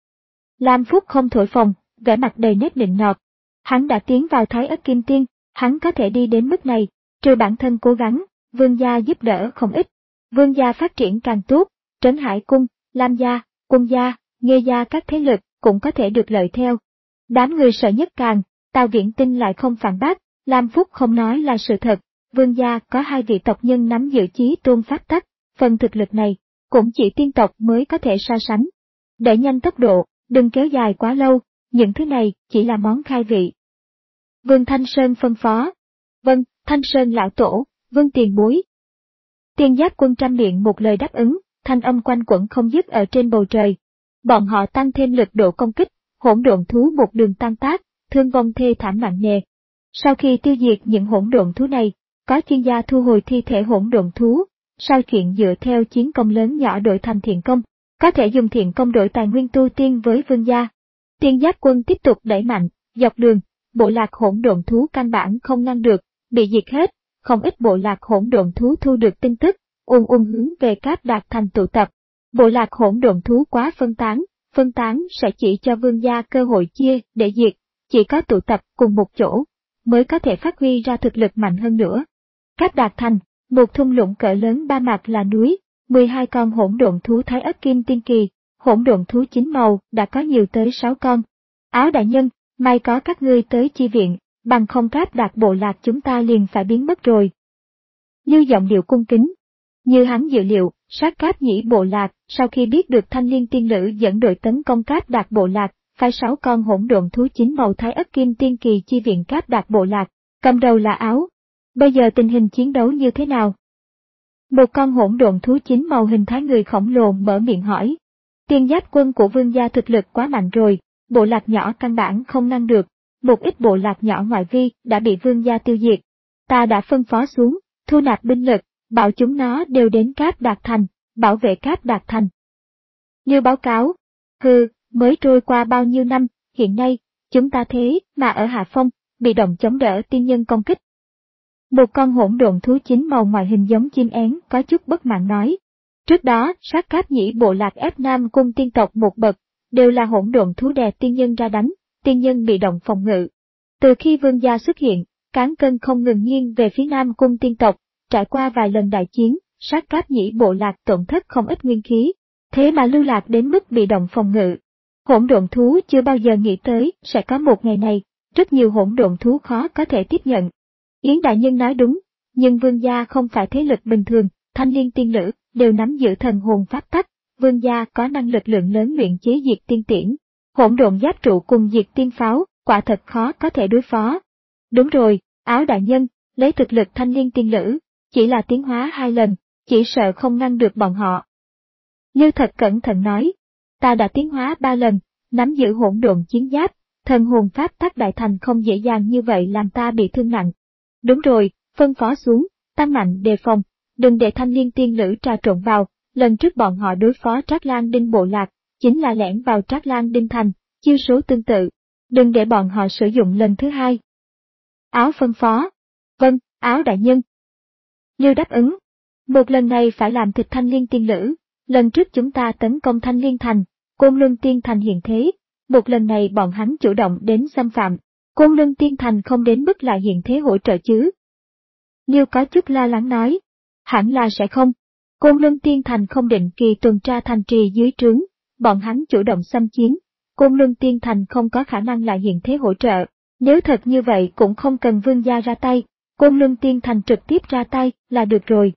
A: Lam Phúc không thổi phồng, vẻ mặt đầy nét nịnh nọt. Hắn đã tiến vào Thái Ất Kim Tiên, hắn có thể đi đến mức này, trừ bản thân cố gắng, Vương gia giúp đỡ không ít. Vương gia phát triển càng tốt, Trấn Hải Cung, Lam gia, Cung gia, Nghê gia các thế lực cũng có thể được lợi theo. Đám người Sợ Nhất càng, Tào Viễn Tinh lại không phản bác, Lam Phúc không nói là sự thật, Vương gia có hai vị tộc nhân nắm giữ chí tôn pháp tắc, phần thực lực này, cũng chỉ tiên tộc mới có thể so sánh. Đẩy nhanh tốc độ, đừng kéo dài quá lâu, những thứ này chỉ là món khai vị. Vương Thanh Sơn phân phó. Vâng, Thanh Sơn lão tổ, Vương tiền bối. Tiên giáp quân trăm miệng một lời đáp ứng, thanh âm quanh quẩn không dứt ở trên bầu trời. Bọn họ tăng thêm lực độ công kích, hỗn độn thú một đường tăng tác, thương vong thê thảm nặng nề. Sau khi tiêu diệt những hỗn độn thú này, có chuyên gia thu hồi thi thể hỗn độn thú, sau chuyện dựa theo chiến công lớn nhỏ đổi thành thiện công, có thể dùng thiện công đổi tài nguyên tu tiên với vương gia. Tiên giáp quân tiếp tục đẩy mạnh, dọc đường, bộ lạc hỗn độn thú căn bản không ngăn được, bị diệt hết, không ít bộ lạc hỗn độn thú thu được tin tức, ùn ùn hướng về Cáp Đạt Thành tụ tập. Bộ lạc hỗn độn thú quá phân tán, phân tán sẽ chỉ cho vương gia cơ hội chia để diệt, chỉ có tụ tập cùng một chỗ, mới có thể phát huy ra thực lực mạnh hơn nữa. Cáp Đạt Thành, một thung lũng cỡ lớn ba mặt là núi, mười hai con hỗn độn thú Thái Ất Kim Tiên kỳ, hỗn độn thú chín màu đã có nhiều tới sáu con. Áo đại nhân, may có các ngươi tới chi viện, bằng không Cáp Đạt bộ lạc chúng ta liền phải biến mất rồi. Lưu giọng điệu cung kính. Như hắn dự liệu, sát Cáp Nhĩ bộ lạc, sau khi biết được Thanh Liên tiên lữ dẫn đội tấn công Cáp Đạt bộ lạc, phái sáu con hỗn độn thú chín màu Thái Ất Kim Tiên kỳ chi viện Cáp Đạt bộ lạc, cầm đầu là Áo. Bây giờ tình hình chiến đấu như thế nào? Một con hỗn độn thú chín màu hình thái người khổng lồ mở miệng hỏi. Tiên giáp quân của vương gia thực lực quá mạnh rồi, bộ lạc nhỏ căn bản không ngăn được, một ít bộ lạc nhỏ ngoại vi đã bị vương gia tiêu diệt. Ta đã phân phó xuống, thu nạp binh lực, bảo chúng nó đều đến Cáp Đạt Thành, bảo vệ Cáp Đạt Thành. Như báo cáo, hừ, mới trôi qua bao nhiêu năm, hiện nay, chúng ta thế mà ở hạ phong, bị động chống đỡ tiên nhân công kích. Một con hỗn độn thú chín màu ngoại hình giống chim én có chút bất mãn nói. Trước đó, sát cáp nhĩ bộ lạc ép Nam Cung tiên tộc một bậc, đều là hỗn độn thú đè tiên nhân ra đánh, tiên nhân bị động phòng ngự. Từ khi vương gia xuất hiện, cán cân không ngừng nghiêng về phía Nam Cung tiên tộc, trải qua vài lần đại chiến, sát cáp nhĩ bộ lạc tổn thất không ít nguyên khí, thế mà lưu lạc đến mức bị động phòng ngự. Hỗn độn thú chưa bao giờ nghĩ tới sẽ có một ngày này, rất nhiều hỗn độn thú khó có thể tiếp nhận. Yến đại nhân nói đúng, nhưng vương gia không phải thế lực bình thường, thanh liên tiên lữ đều nắm giữ thần hồn pháp tắc, vương gia có năng lực lượng lớn luyện chế diệt tiên tiễn, hỗn độn giáp trụ cùng diệt tiên pháo, quả thật khó có thể đối phó. Đúng rồi, Áo đại nhân, lấy thực lực thanh liên tiên lữ, chỉ là tiến hóa hai lần, chỉ sợ không ngăn được bọn họ. Như thật cẩn thận nói, ta đã tiến hóa ba lần, nắm giữ hỗn độn chiến giáp, thần hồn pháp tắc đại thành không dễ dàng như vậy làm ta bị thương nặng. Đúng rồi, phân phó xuống, tăng mạnh đề phòng, đừng để thanh liên tiên lữ trà trộn vào, lần trước bọn họ đối phó Trác Lang Đinh bộ lạc, chính là lẻn vào Trác Lang Đinh thành, chiêu số tương tự, đừng để bọn họ sử dụng lần thứ hai. Áo phân phó, vâng, Áo đại nhân. Như đáp ứng, một lần này phải làm thịt thanh liên tiên lữ, lần trước chúng ta tấn công thanh liên thành, Côn Luân tiên thành hiện thế, một lần này bọn hắn chủ động đến xâm phạm, Côn Luân tiên thành không đến mức lại hiện thế hỗ trợ chứ. Như có chút lo lắng nói, hẳn là sẽ không, Côn Luân tiên thành không định kỳ tuần tra thành trì dưới trướng, bọn hắn chủ động xâm chiếm, Côn Luân tiên thành không có khả năng lại hiện thế hỗ trợ, nếu thật như vậy cũng không cần vương gia ra tay, Côn Luân tiên thành trực tiếp ra tay là được rồi.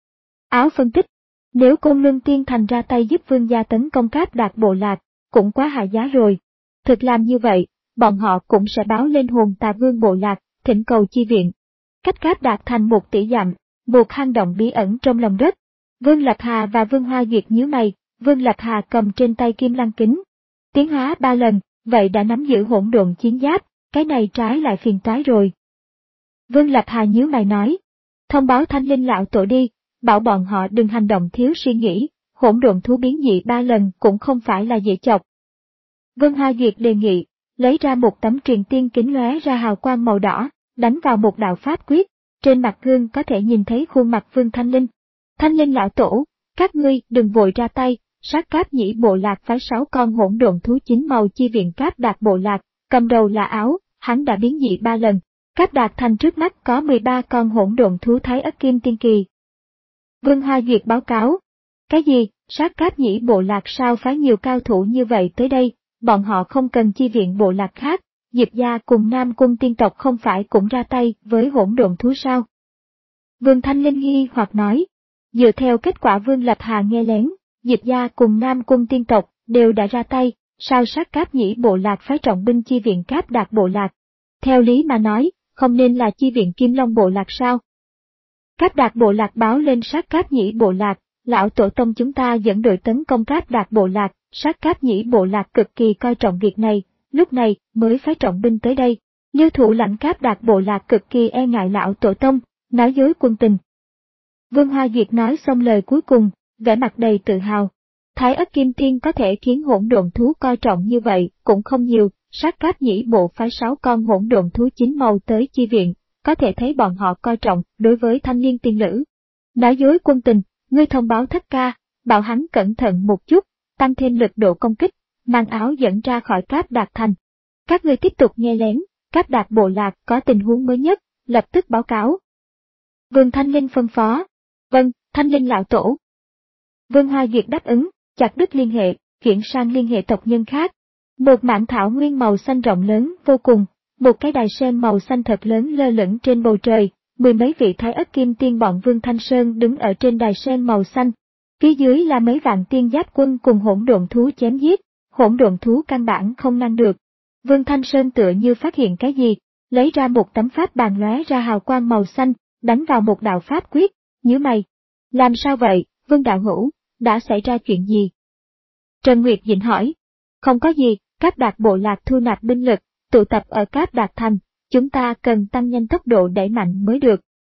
A: Áo phân tích, nếu Côn Luân tiên thành ra tay giúp vương gia tấn công Cáp Đạt bộ lạc, cũng quá hạ giá rồi. Thực làm như vậy, bọn họ cũng sẽ báo lên hồn tà vương bộ lạc, thỉnh cầu chi viện. Cách Cáp Đạt thành một tỷ dặm, một hang động bí ẩn trong lòng đất. Vương Lập Hà và Vương Hoa Duyệt nhíu mày, Vương Lập Hà cầm trên tay kim lăng kính. Tiến hóa ba lần, vậy đã nắm giữ hỗn độn chiến giáp, cái này trái lại phiền toái rồi. Vương Lập Hà nhíu mày nói, thông báo thanh linh lão tổ đi, bảo bọn họ đừng hành động thiếu suy nghĩ, hỗn độn thú biến dị ba lần cũng không phải là dễ chọc. Vương Hoa Duyệt đề nghị, lấy ra một tấm truyền tiên kính lóe ra hào quang màu đỏ, đánh vào một đạo pháp quyết, trên mặt gương có thể nhìn thấy khuôn mặt Vương Thanh Linh. Thanh Linh lão tổ, các ngươi đừng vội ra tay, sát cáp nhĩ bộ lạc phái sáu con hỗn độn thú chín màu chi viện Cáp Đạt bộ lạc, cầm đầu là Áo, hắn đã biến dị ba lần. Cáp Đạt thành trước mắt có mười ba con hỗn độn thú thái ất kim tiên kỳ. Vương Hoa Duyệt báo cáo. Cái gì, sát cáp nhĩ bộ lạc sao phái nhiều cao thủ như vậy tới đây, bọn họ không cần chi viện bộ lạc khác, Diệp gia cùng Nam Cung tiên tộc không phải cũng ra tay với hỗn độn thú sao? Vương Thanh Linh nghi hoặc nói, dựa theo kết quả Vương Lập Hà nghe lén, Diệp gia cùng Nam Cung tiên tộc đều đã ra tay, sao sát cáp nhĩ bộ lạc phái trọng binh chi viện Cáp Đạt bộ lạc? Theo lý mà nói, không nên là chi viện Kim Long bộ lạc sao? Cáp Đạt bộ lạc báo lên sát cáp nhĩ bộ lạc, lão tổ tông chúng ta dẫn đội tấn công Cáp Đạt bộ lạc, sát cáp nhĩ bộ lạc cực kỳ coi trọng việc này, lúc này mới phái trọng binh tới đây. Như thủ lãnh Cáp Đạt bộ lạc cực kỳ e ngại lão tổ tông, nói dối quân tình. Vương Hoa Duyệt nói xong lời cuối cùng, vẻ mặt đầy tự hào. Thái ất kim tiên có thể khiến hỗn độn thú coi trọng như vậy cũng không nhiều, sát cáp nhĩ bộ phái sáu con hỗn độn thú chín màu tới chi viện, có thể thấy bọn họ coi trọng đối với thanh liên tiên lữ. Nói dối quân tình, ngươi thông báo Thất Ca, bảo hắn cẩn thận một chút, tăng thêm lực độ công kích, mang Áo dẫn ra khỏi Cáp Đạt thành. Các ngươi tiếp tục nghe lén, Cáp Đạt bộ lạc có tình huống mới nhất, lập tức báo cáo. Vương Thanh Linh phân phó. Vâng, Thanh Linh lão tổ. Vương Hoa Duyệt đáp ứng, chặt đứt liên hệ, chuyển sang liên hệ tộc nhân khác. Một mảng thảo nguyên màu xanh rộng lớn vô cùng, một cái đài sen màu xanh thật lớn lơ lửng trên bầu trời, mười mấy vị thái ất kim tiên bọn Vương Thanh Sơn đứng ở trên đài sen màu xanh. Phía dưới là mấy vạn tiên giáp quân cùng hỗn độn thú chém giết, hỗn độn thú căn bản không ngăn được. Vương Thanh Sơn tựa như phát hiện cái gì, lấy ra một tấm pháp bàn lóe ra hào quang màu xanh, đánh vào một đạo pháp quyết, nhíu mày. Làm sao vậy, Vương đạo hữu, đã xảy ra chuyện gì? Trần Nguyệt Dĩnh hỏi. Không có gì, Cáp Đạt bộ lạc thu nạp binh lực, tụ tập ở Cáp Đạt thành, chúng ta cần tăng nhanh tốc độ đẩy mạnh mới được.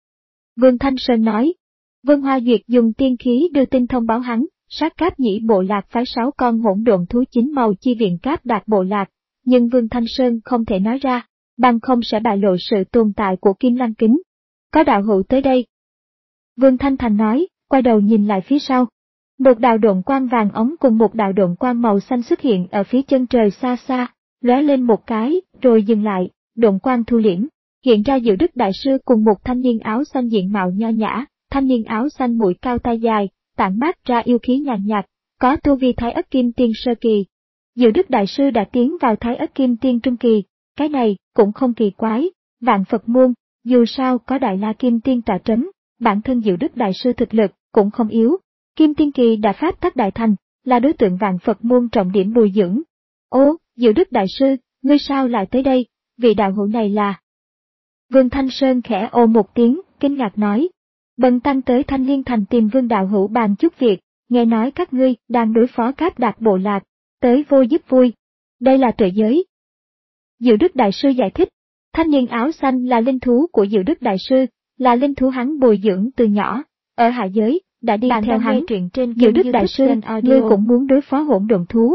A: Vương Thanh Sơn nói. Vân Hoa Duyệt dùng tiên khí đưa tin thông báo hắn, sát cáp nhĩ bộ lạc phái sáu con hỗn độn thú chín màu chi viện Cáp Đạt bộ lạc, nhưng Vương Thanh Sơn không thể nói ra, bằng không sẽ bại lộ sự tồn tại của Kim Lăng Kính. Có đạo hữu tới đây. Vương Thanh Thành nói, quay đầu nhìn lại phía sau. Một đạo độn quang vàng ống cùng một đạo độn quang màu xanh xuất hiện ở phía chân trời xa xa, lóe lên một cái, rồi dừng lại, độn quang thu liễm, hiện ra Diệu Đức Đại Sư cùng một thanh niên áo xanh diện mạo nho nhã, thanh niên áo xanh mũi cao tay dài, tản mát ra yêu khí nhàn nhạt, có tu vi Thái Ất Kim Tiên sơ kỳ. Diệu Đức Đại Sư đã tiến vào Thái Ất Kim Tiên trung kỳ, cái này cũng không kỳ quái, Vạn Phật môn, dù sao có Đại La Kim Tiên tọa trấn, bản thân Diệu Đức Đại Sư thực lực cũng không yếu. Kim Tiên kỳ đã pháp tắc đại thành, là đối tượng Vạn Phật môn trọng điểm bồi dưỡng. Ô, Diệu Đức Đại Sư, ngươi sao lại tới đây, vị đạo hữu này là... Vương Thanh Sơn khẽ ồ một tiếng, kinh ngạc nói. Bần tăng tới Thanh Liên Thành tìm Vương đạo hữu bàn chút việc, nghe nói các ngươi đang đối phó Cáp Đạt bộ lạc, tới vô giúp vui. Đây là trợ giới. Diệu Đức Đại Sư giải thích, thanh niên áo xanh là linh thú của Diệu Đức Đại Sư, là linh thú hắn bồi dưỡng từ nhỏ, ở hạ giới, đã đi theo hắn. Trên Diệu Đức Đại Sư, ngươi cũng muốn đối phó hỗn độn thú.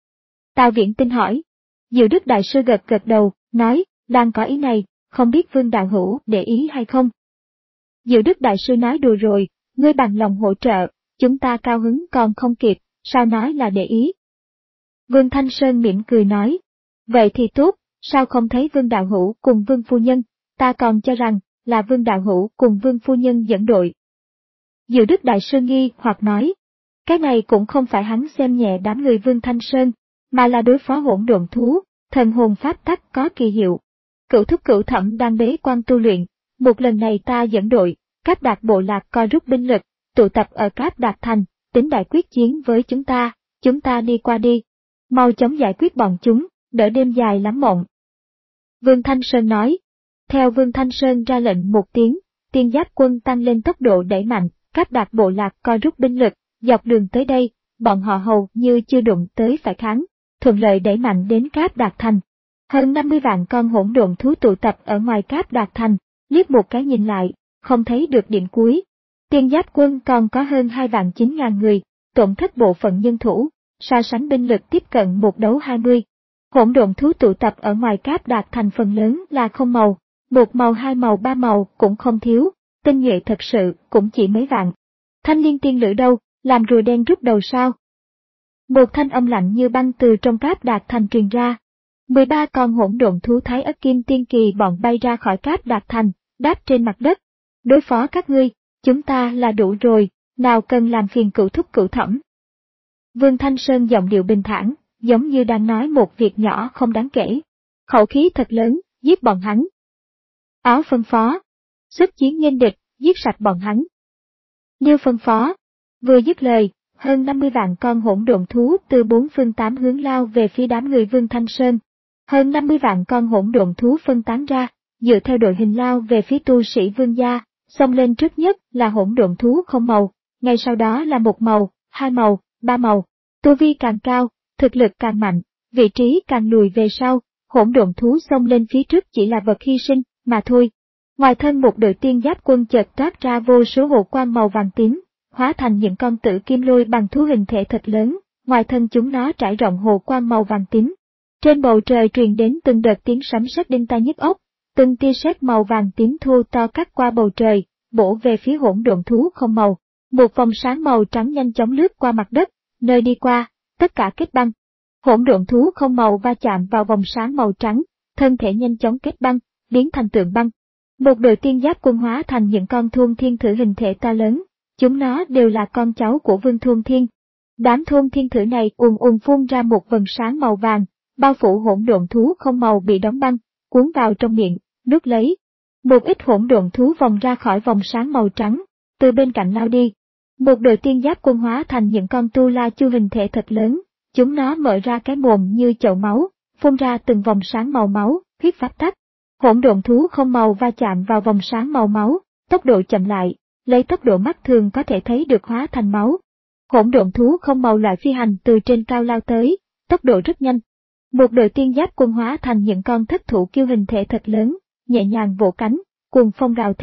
A: Tào Viễn Tinh hỏi. Diệu Đức Đại Sư gật gật đầu, nói, đang có ý này, không biết Vương đạo hữu để ý hay không. Diệu Đức Đại Sư nói đùa rồi, ngươi bằng lòng hỗ trợ, chúng ta cao hứng còn không kịp, sao nói là để ý. Vương Thanh Sơn mỉm cười nói, vậy thì tốt, sao không thấy Vương đạo hữu cùng Vương phu nhân, ta còn cho rằng là Vương đạo hữu cùng Vương phu nhân dẫn đội. Diệu Đức Đại Sư nghi hoặc nói, cái này cũng không phải hắn xem nhẹ đám người Vương Thanh Sơn, mà là đối phó hỗn độn thú, thần hồn pháp tắc có kỳ hiệu. Cửu thúc cửu thẩm đang bế quan tu luyện, một lần này ta dẫn đội, Cáp Đạt bộ lạc co rút binh lực, tụ tập ở Cáp Đạt thành, tính đại quyết chiến với chúng ta, chúng ta đi qua đi, mau chóng giải quyết bọn chúng, đỡ đêm dài lắm mộng. Vương Thanh Sơn nói. Theo Vương Thanh Sơn ra lệnh một tiếng, Tiên Giáp quân tăng lên tốc độ đẩy mạnh, Cáp Đạt bộ lạc co rút binh lực, dọc đường tới đây, bọn họ hầu như chưa đụng tới phải kháng, thuận lợi đẩy mạnh đến Cáp Đạt thành. Hơn năm mươi vạn con hỗn độn thú tụ tập ở ngoài Cáp Đạt thành, liếc một cái nhìn lại, không thấy được điểm cuối. Tiên Giáp quân còn có hơn hai vạn chín ngàn người, tổn thất bộ phận nhân thủ, so sánh binh lực tiếp cận một đấu hai mươi. Hỗn độn thú tụ tập ở ngoài Cáp Đạt thành phần lớn là không màu, một màu hai màu ba màu cũng không thiếu, tinh nhuệ thật sự cũng chỉ mấy vạn. Thanh Liên tiên lữ đâu, làm rùa đen rút đầu sao? Một thanh âm lạnh như băng từ trong Cáp Đạt thành truyền ra. mười ba con hỗn độn thú Thái Ất Kim Tiên kỳ bọn bay ra khỏi Cáp Đạt thành, đáp trên mặt đất. Đối phó các ngươi, chúng ta là đủ rồi, nào cần làm phiền cửu thúc cửu thẩm. Vương Thanh Sơn giọng điệu bình thản, giống như đang nói một việc nhỏ không đáng kể. Khẩu khí thật lớn, giết bọn hắn. Áo phân phó. Xuất chiến nghênh địch, giết sạch bọn hắn. Liêu phân phó. Vừa dứt lời, hơn năm mươi vạn con hỗn độn thú từ bốn phương tám hướng lao về phía đám người Vương Thanh Sơn. Hơn năm mươi vạn con hỗn độn thú phân tán ra, dựa theo đội hình lao về phía tu sĩ Vương gia, xông lên trước nhất là hỗn độn thú không màu, ngay sau đó là một màu, hai màu, ba màu. Tu vi càng cao, thực lực càng mạnh, vị trí càng lùi về sau, hỗn độn thú xông lên phía trước chỉ là vật hy sinh, mà thôi. Ngoài thân một đội Tiên Giáp quân chợt toát ra vô số hồ quang màu vàng tím, hóa thành những con tử kim lôi bằng thú hình thể thật lớn, ngoài thân chúng nó trải rộng hồ quang màu vàng tím. Trên bầu trời truyền đến từng đợt tiếng sấm sét đinh tai nhức óc, từng tia sét màu vàng tím thô to cắt qua bầu trời, bổ về phía hỗn độn thú không màu. Một vòng sáng màu trắng nhanh chóng lướt qua mặt đất, nơi đi qua, tất cả kết băng. Hỗn độn thú không màu va chạm vào vòng sáng màu trắng, thân thể nhanh chóng kết băng, biến thành tượng băng. Một đội Tiên Giáp quân hóa thành những con thôn thiên thử hình thể to lớn, chúng nó đều là con cháu của Vương Thôn Thiên. Đám thôn thiên thử này ùn ùn phun ra một vầng sáng màu vàng, bao phủ hỗn độn thú không màu bị đóng băng, cuốn vào trong miệng, nuốt lấy. Một ít hỗn độn thú vòng ra khỏi vòng sáng màu trắng, từ bên cạnh lao đi. Một đội Tiên Giáp quân hóa thành những con tu la chu hình thể thật lớn, chúng nó mở ra cái mồm như chậu máu, phun ra từng vòng sáng màu máu, huyết pháp tắc. Hỗn độn thú không màu va chạm vào vòng sáng màu máu, tốc độ chậm lại, lấy tốc độ mắt thường có thể thấy được hóa thành máu. Hỗn độn thú không màu loại phi hành từ trên cao lao tới, tốc độ rất nhanh. Một đội Tiên Giáp quân hóa thành những con thất thủ kiêu hình thể thật lớn, nhẹ nhàng vỗ cánh, cuồng phong gào thét,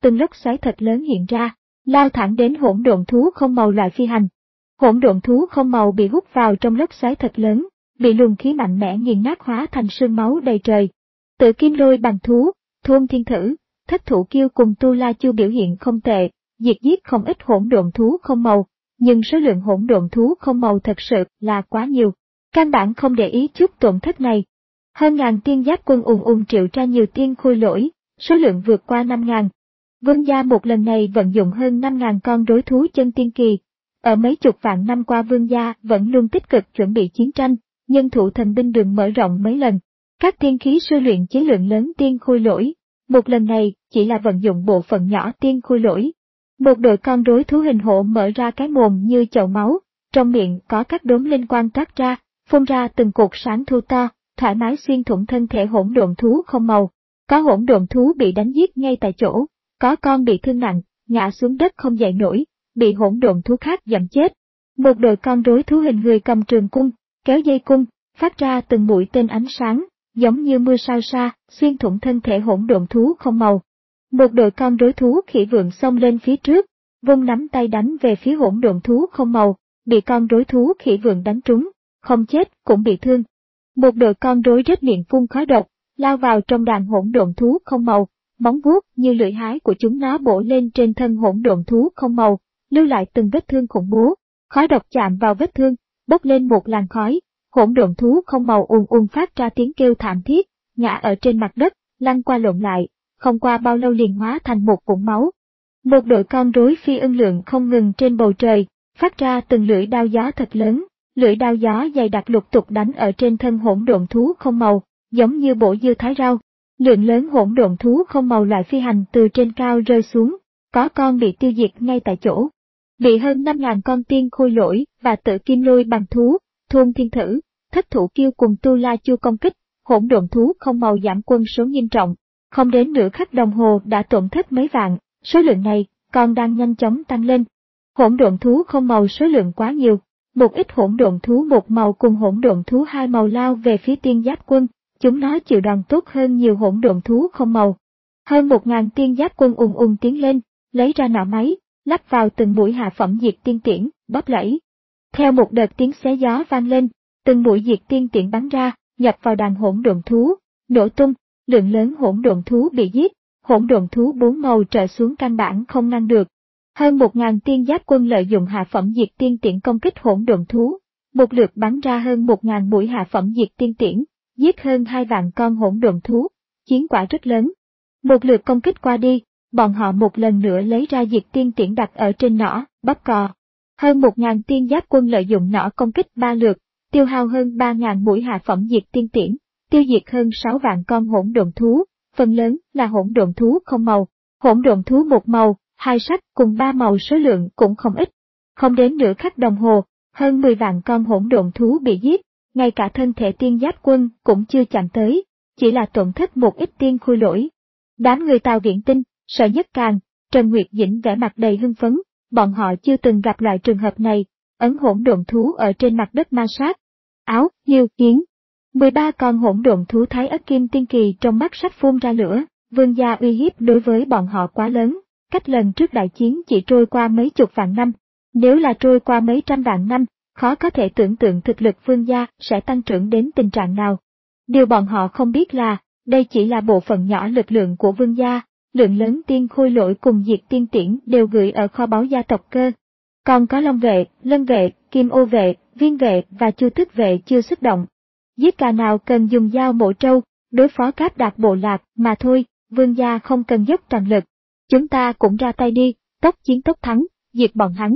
A: từng lốc xoáy thật lớn hiện ra, lao thẳng đến hỗn độn thú không màu loại phi hành. Hỗn độn thú không màu bị hút vào trong lốc xoáy thật lớn, bị luồng khí mạnh mẽ nghiền nát hóa thành sương máu đầy trời. Tự kim lôi bằng thú, Thôn Thiên Thử, Thất Thủ Kiêu cùng Tu La Chu biểu hiện không tệ, diệt giết không ít hỗn độn thú không màu, nhưng số lượng hỗn độn thú không màu thật sự là quá nhiều. Căn bản không để ý chút tổn thất này. Hơn ngàn tiên giáp quân ùn ùn triệu ra nhiều tiên khôi lỗi, số lượng vượt qua năm ngàn. Vương gia một lần này vận dụng hơn năm ngàn con rối thú chân tiên kỳ. Ở mấy chục vạn năm qua vương gia vẫn luôn tích cực chuẩn bị chiến tranh, nhân thủ thần binh đường mở rộng mấy lần. Các tiên khí sư luyện chế lượng lớn tiên khôi lỗi, một lần này chỉ là vận dụng bộ phận nhỏ tiên khôi lỗi. Một đội con rối thú hình hổ mở ra cái mồm như chậu máu, trong miệng có các đốm linh quang toát ra, phun ra từng cột sáng thu to, thoải mái xuyên thủng thân thể hỗn độn thú không màu. Có hỗn độn thú bị đánh giết ngay tại chỗ, có con bị thương nặng, ngã xuống đất không dậy nổi, bị hỗn độn thú khác giẫm chết. Một đội con rối thú hình người cầm trường cung, kéo dây cung, phát ra từng mũi tên ánh sáng, giống như mưa sao sa, xuyên thủng thân thể hỗn độn thú không màu. Một đội con rối thú khỉ vượn xông lên phía trước, vung nắm tay đánh về phía hỗn độn thú không màu, bị con rối thú khỉ vượn đánh trúng, không chết cũng bị thương. Một đội con rối rết miệng phun khói độc, lao vào trong đàn hỗn độn thú không màu, móng vuốt như lưỡi hái của chúng nó bổ lên trên thân hỗn độn thú không màu, lưu lại từng vết thương khủng bố. Khói độc chạm vào vết thương, bốc lên một làn khói, hỗn độn thú không màu ùn ùn phát ra tiếng kêu thảm thiết, ngã ở trên mặt đất, lăn qua lộn lại, không qua bao lâu liền hóa thành một vũng máu. Một đội con rối phi ưng lượng không ngừng trên bầu trời, phát ra từng lưỡi đao gió thật lớn, lưỡi đao gió dày đặc lục tục đánh ở trên thân hỗn độn thú không màu, giống như bổ dưa thái rau. Lượng lớn hỗn độn thú không màu loại phi hành từ trên cao rơi xuống, có con bị tiêu diệt ngay tại chỗ. Bị hơn năm ngàn con tiên khôi lỗi và tự kim lôi bằng thú, Thôn Thiên Thử, Thất Thủ Kiêu cùng Tu La Chu công kích, hỗn độn thú không màu giảm quân số nghiêm trọng, không đến nửa khắc đồng hồ đã tổn thất mấy vạn, số lượng này còn đang nhanh chóng tăng lên. Hỗn độn thú không màu số lượng quá nhiều, một ít hỗn độn thú một màu cùng hỗn độn thú hai màu lao về phía tiên giáp quân, chúng nó chịu đòn tốt hơn nhiều hỗn độn thú không màu. Hơn một ngàn tiên giáp quân ùn ùn tiến lên, lấy ra nỏ máy, lắp vào từng mũi hạ phẩm diệt tiên tiễn, bóp lẫy. Theo một đợt tiếng xé gió vang lên, từng mũi diệt tiên tiễn bắn ra, nhập vào đàn hỗn độn thú, nổ tung, lượng lớn hỗn độn thú bị giết, hỗn độn thú bốn màu trở xuống căn bản không ngăn được. Hơn một ngàn tiên giáp quân lợi dụng hạ phẩm diệt tiên tiễn công kích hỗn độn thú, một lượt bắn ra hơn một ngàn mũi hạ phẩm diệt tiên tiễn, giết hơn hai vạn con hỗn độn thú, chiến quả rất lớn. Một lượt công kích qua đi, bọn họ một lần nữa lấy ra diệt tiên tiễn đặt ở trên nỏ, bóp cò. Hơn một ngàn tiên giáp quân lợi dụng nỏ công kích ba lượt, tiêu hao hơn ba ngàn mũi hạ phẩm diệt tiên tiễn, tiêu diệt hơn sáu vạn con hỗn độn thú, phần lớn là hỗn độn thú không màu, hỗn độn thú một màu, hai sắc cùng ba màu số lượng cũng không ít. Không đến nửa khắc đồng hồ, hơn mười vạn con hỗn độn thú bị giết, ngay cả thân thể tiên giáp quân cũng chưa chạm tới, chỉ là tổn thất một ít tiên khôi lỗi. Đám người Tào Viễn Tinh, Sở Nhất Càng, Trần Nguyệt Dĩnh vẻ mặt đầy hưng phấn, bọn họ chưa từng gặp loại trường hợp này, ấn hỗn độn thú ở trên mặt đất ma sát. Áo, Hiêu, Kiến. mười ba con hỗn độn thú Thái Ất Kim Tiên Kỳ trong mắt sắp phun ra lửa, vương gia uy hiếp đối với bọn họ quá lớn, cách lần trước đại chiến chỉ trôi qua mấy chục vạn năm. Nếu là trôi qua mấy trăm vạn năm, khó có thể tưởng tượng thực lực vương gia sẽ tăng trưởng đến tình trạng nào. Điều bọn họ không biết là, đây chỉ là bộ phận nhỏ lực lượng của vương gia, lượng lớn tiên khôi lỗi cùng diệt tiên tiễn đều gửi ở kho báu gia tộc cơ. Còn có Long vệ, Lân vệ, Kim ô vệ, Viên vệ và Chu Tước vệ chưa xuất động. Giết cả nào cần dùng dao mổ trâu, đối phó Cáp Đạt bộ lạc mà thôi, vương gia không cần dốc toàn lực. Chúng ta cũng ra tay đi, tốc chiến tốc thắng, diệt bọn hắn.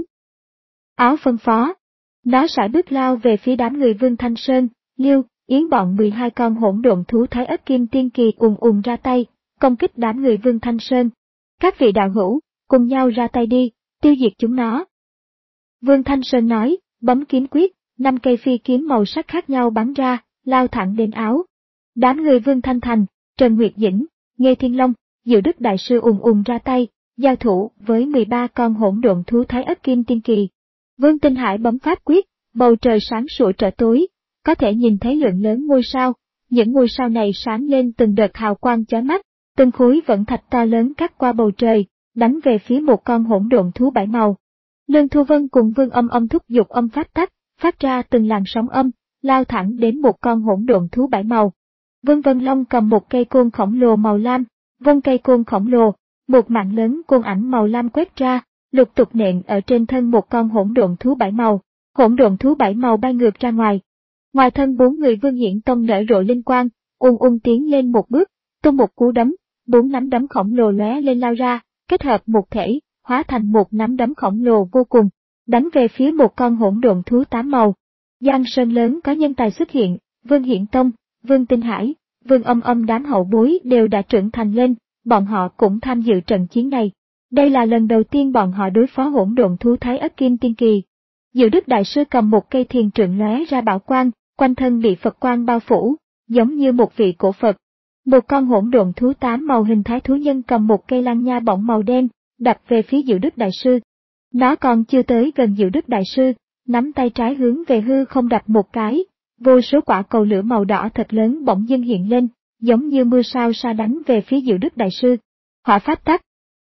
A: Áo phân phó. Nó sải bước lao về phía đám người Vương Thanh Sơn, Liêu, Yến bọn mười hai con hỗn độn thú Thái Ất Kim Tiên Kỳ ùn ùn ra tay, công kích đám người Vương Thanh Sơn. Các vị đạo hữu, cùng nhau ra tay đi, tiêu diệt chúng nó. Vương Thanh Sơn nói, bấm kiếm quyết, năm cây phi kiếm màu sắc khác nhau bắn ra, lao thẳng đến áo. Đám người Vương Thanh Thành, Trần Nguyệt Dĩnh, Nghê Thiên Long, Diệu Đức Đại Sư ùn ùn ra tay, giao thủ với mười ba con hỗn độn thú Thái Ất Kim Tiên Kỳ. Vương Tinh Hải bấm pháp quyết, bầu trời sáng sủa trở tối, có thể nhìn thấy lượng lớn ngôi sao, những ngôi sao này sáng lên từng đợt hào quang chói mắt, từng khối vẫn thạch to lớn cắt qua bầu trời, đánh về phía một con hỗn độn thú bảy màu. Lương Thu Vân cùng Vương Âm Âm thúc giục âm pháp tắc, phát ra từng làn sóng âm, lao thẳng đến một con hỗn độn thú bảy màu. Vương Vân Long cầm một cây côn khổng lồ màu lam, vung cây côn khổng lồ, một mạng lớn côn ảnh màu lam quét ra, lục tục nện ở trên thân một con hỗn độn thú bảy màu. Hỗn độn thú bảy màu bay ngược ra ngoài. Ngoài thân bốn người Vương Hiển Tông nở rộ linh quang, ung ung tiến lên một bước, tung một cú đấm, bốn nắm đấm khổng lồ lóe lên lao ra, kết hợp một thể, hóa thành một nắm đấm khổng lồ vô cùng, đánh về phía một con hỗn độn thú tám màu. Giang sơn lớn có nhân tài xuất hiện, Vương Hiển Tông, Vương Tinh Hải, Vương Âm Âm đám hậu bối đều đã trưởng thành lên, bọn họ cũng tham dự trận chiến này. Đây là lần đầu tiên bọn họ đối phó hỗn độn thú Thái Ất Kim Tiên Kỳ. Diệu Đức Đại Sư cầm một cây thiền trượng lóe ra bảo quang, quanh thân bị Phật quang bao phủ, giống như một vị cổ Phật. Một con hỗn độn thú tám màu hình thái thú nhân cầm một cây lan nha bổng màu đen, đập về phía Diệu Đức Đại Sư. Nó còn chưa tới gần Diệu Đức Đại Sư, nắm tay trái hướng về hư không đập một cái, vô số quả cầu lửa màu đỏ thật lớn bỗng dưng hiện lên, giống như mưa sao sa đánh về phía Diệu Đức Đại Sư. Hỏa pháp tắc.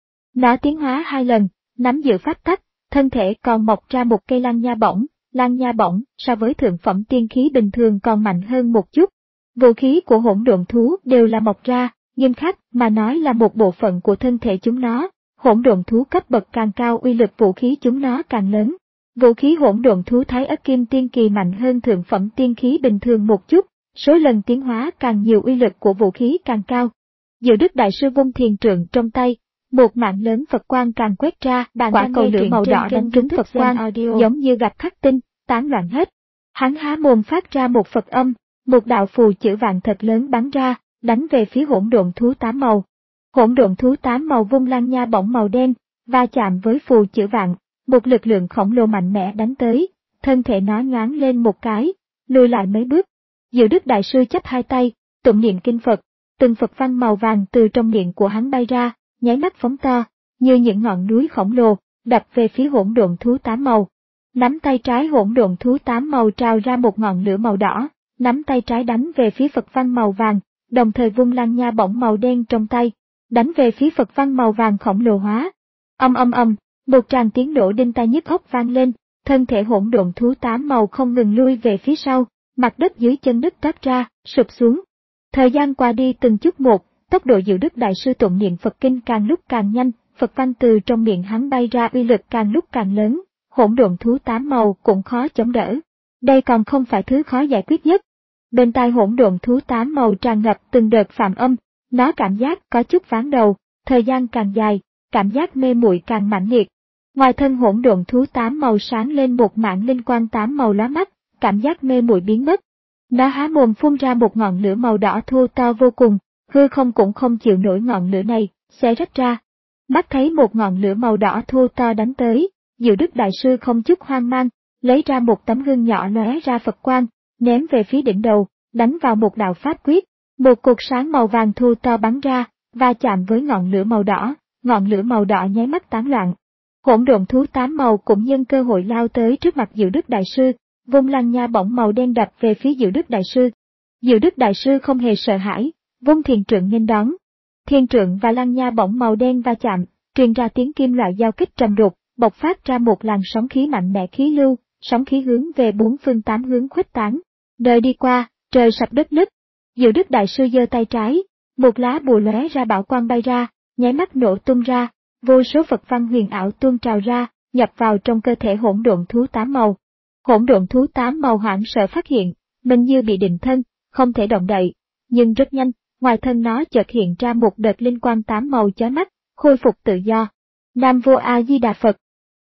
A: Nó tiến hóa hai lần, nắm giữ pháp tắc, thân thể còn mọc ra một cây lan nha bổng, lan nha bổng so với thượng phẩm tiên khí bình thường còn mạnh hơn một chút. Vũ khí của hỗn độn thú đều là mọc ra, nghiêm khắc mà nói là một bộ phận của thân thể chúng nó. Hỗn độn thú cấp bậc càng cao uy lực vũ khí chúng nó càng lớn. Vũ khí hỗn độn thú Thái Ất Kim Tiên Kỳ mạnh hơn thượng phẩm tiên khí bình thường một chút, số lần tiến hóa càng nhiều uy lực của vũ khí càng cao. Diệu Đức Đại Sư vung thiền trượng trong tay, một mạng lớn Phật quang càng quét ra, quả cầu lửa màu đỏ đánh trúng Phật quang, giống như gặp khắc tinh, tán loạn hết. Hắn há mồm phát ra một Phật âm, một đạo phù chữ vạn thật lớn bắn ra, đánh về phía hỗn độn thú tám màu. Hỗn độn thú tám màu vung lan nha bổng màu đen, va chạm với phù chữ vạn, một lực lượng khổng lồ mạnh mẽ đánh tới, thân thể nó nhoáng lên một cái, lùi lại mấy bước. Diệu Đức Đại Sư chắp hai tay, tụng niệm kinh Phật, từng Phật văn màu vàng từ trong miệng của hắn bay ra, nháy mắt phóng to, như những ngọn núi khổng lồ, đập về phía hỗn độn thú tám màu. Nắm tay trái hỗn độn thú tám màu trào ra một ngọn lửa màu đỏ, nắm tay trái đánh về phía Phật văn màu vàng, đồng thời vung lan nha bổng màu đen trong tay, đánh về phía Phật văn màu vàng khổng lồ hóa. Âm âm âm, một tràng tiếng nổ đinh tai nhức óc vang lên, thân thể hỗn độn thú tám màu không ngừng lui về phía sau, mặt đất dưới chân nứt toát ra, sụp xuống. Thời gian qua đi từng chút một, tốc độ Diệu Đức Đại Sư tụng niệm Phật kinh càng lúc càng nhanh, Phật văn từ trong miệng hắn bay ra uy lực càng lúc càng lớn, hỗn độn thú tám màu cũng khó chống đỡ. Đây còn không phải thứ khó giải quyết nhất. Bên tai hỗn độn thú tám màu tràn ngập từng đợt phạm âm, nó cảm giác có chút ván đầu, thời gian càng dài, cảm giác mê muội càng mãnh liệt. Ngoài thân hỗn độn thú tám màu sáng lên một mảng linh quang tám màu lóa mắt, cảm giác mê muội biến mất. Nó há mồm phun ra một ngọn lửa màu đỏ thô to vô cùng, hư không cũng không chịu nổi ngọn lửa này, xé rách ra. Mắt thấy một ngọn lửa màu đỏ thô to đánh tới, Diệu Đức Đại Sư không chút hoang mang, lấy ra một tấm gương nhỏ lóe ra Phật quang, ném về phía đỉnh đầu, đánh vào một đạo pháp quyết. Một cột sáng màu vàng thô to bắn ra, va chạm với ngọn lửa màu đỏ, ngọn lửa màu đỏ nháy mắt tán loạn. Hỗn độn thú tám màu cũng nhân cơ hội lao tới trước mặt Diệu Đức Đại Sư, vung lan nha bổng màu đen đập về phía Diệu Đức Đại Sư. Diệu Đức Đại Sư không hề sợ hãi, vung thiền trượng nghênh đón. Thiền trượng và lan nha bổng màu đen va chạm, truyền ra tiếng kim loại giao kích trầm đục, bộc phát ra một làn sóng khí mạnh mẽ khí lưu, sóng khí hướng về bốn phương tám hướng khuếch tán. Đời đi qua, trời sập đất nứt. Diệu Đức Đại Sư giơ tay trái, một lá bùa lóe ra bảo quang bay ra, nháy mắt nổ tung ra, vô số Phật văn huyền ảo tuôn trào ra, nhập vào trong cơ thể hỗn độn thú tám màu. Hỗn độn thú tám màu hoảng sợ phát hiện, mình như bị định thân, không thể động đậy, nhưng rất nhanh, ngoài thân nó chợt hiện ra một đợt linh quang tám màu chói mắt, khôi phục tự do. Nam Vô A Di Đà Phật.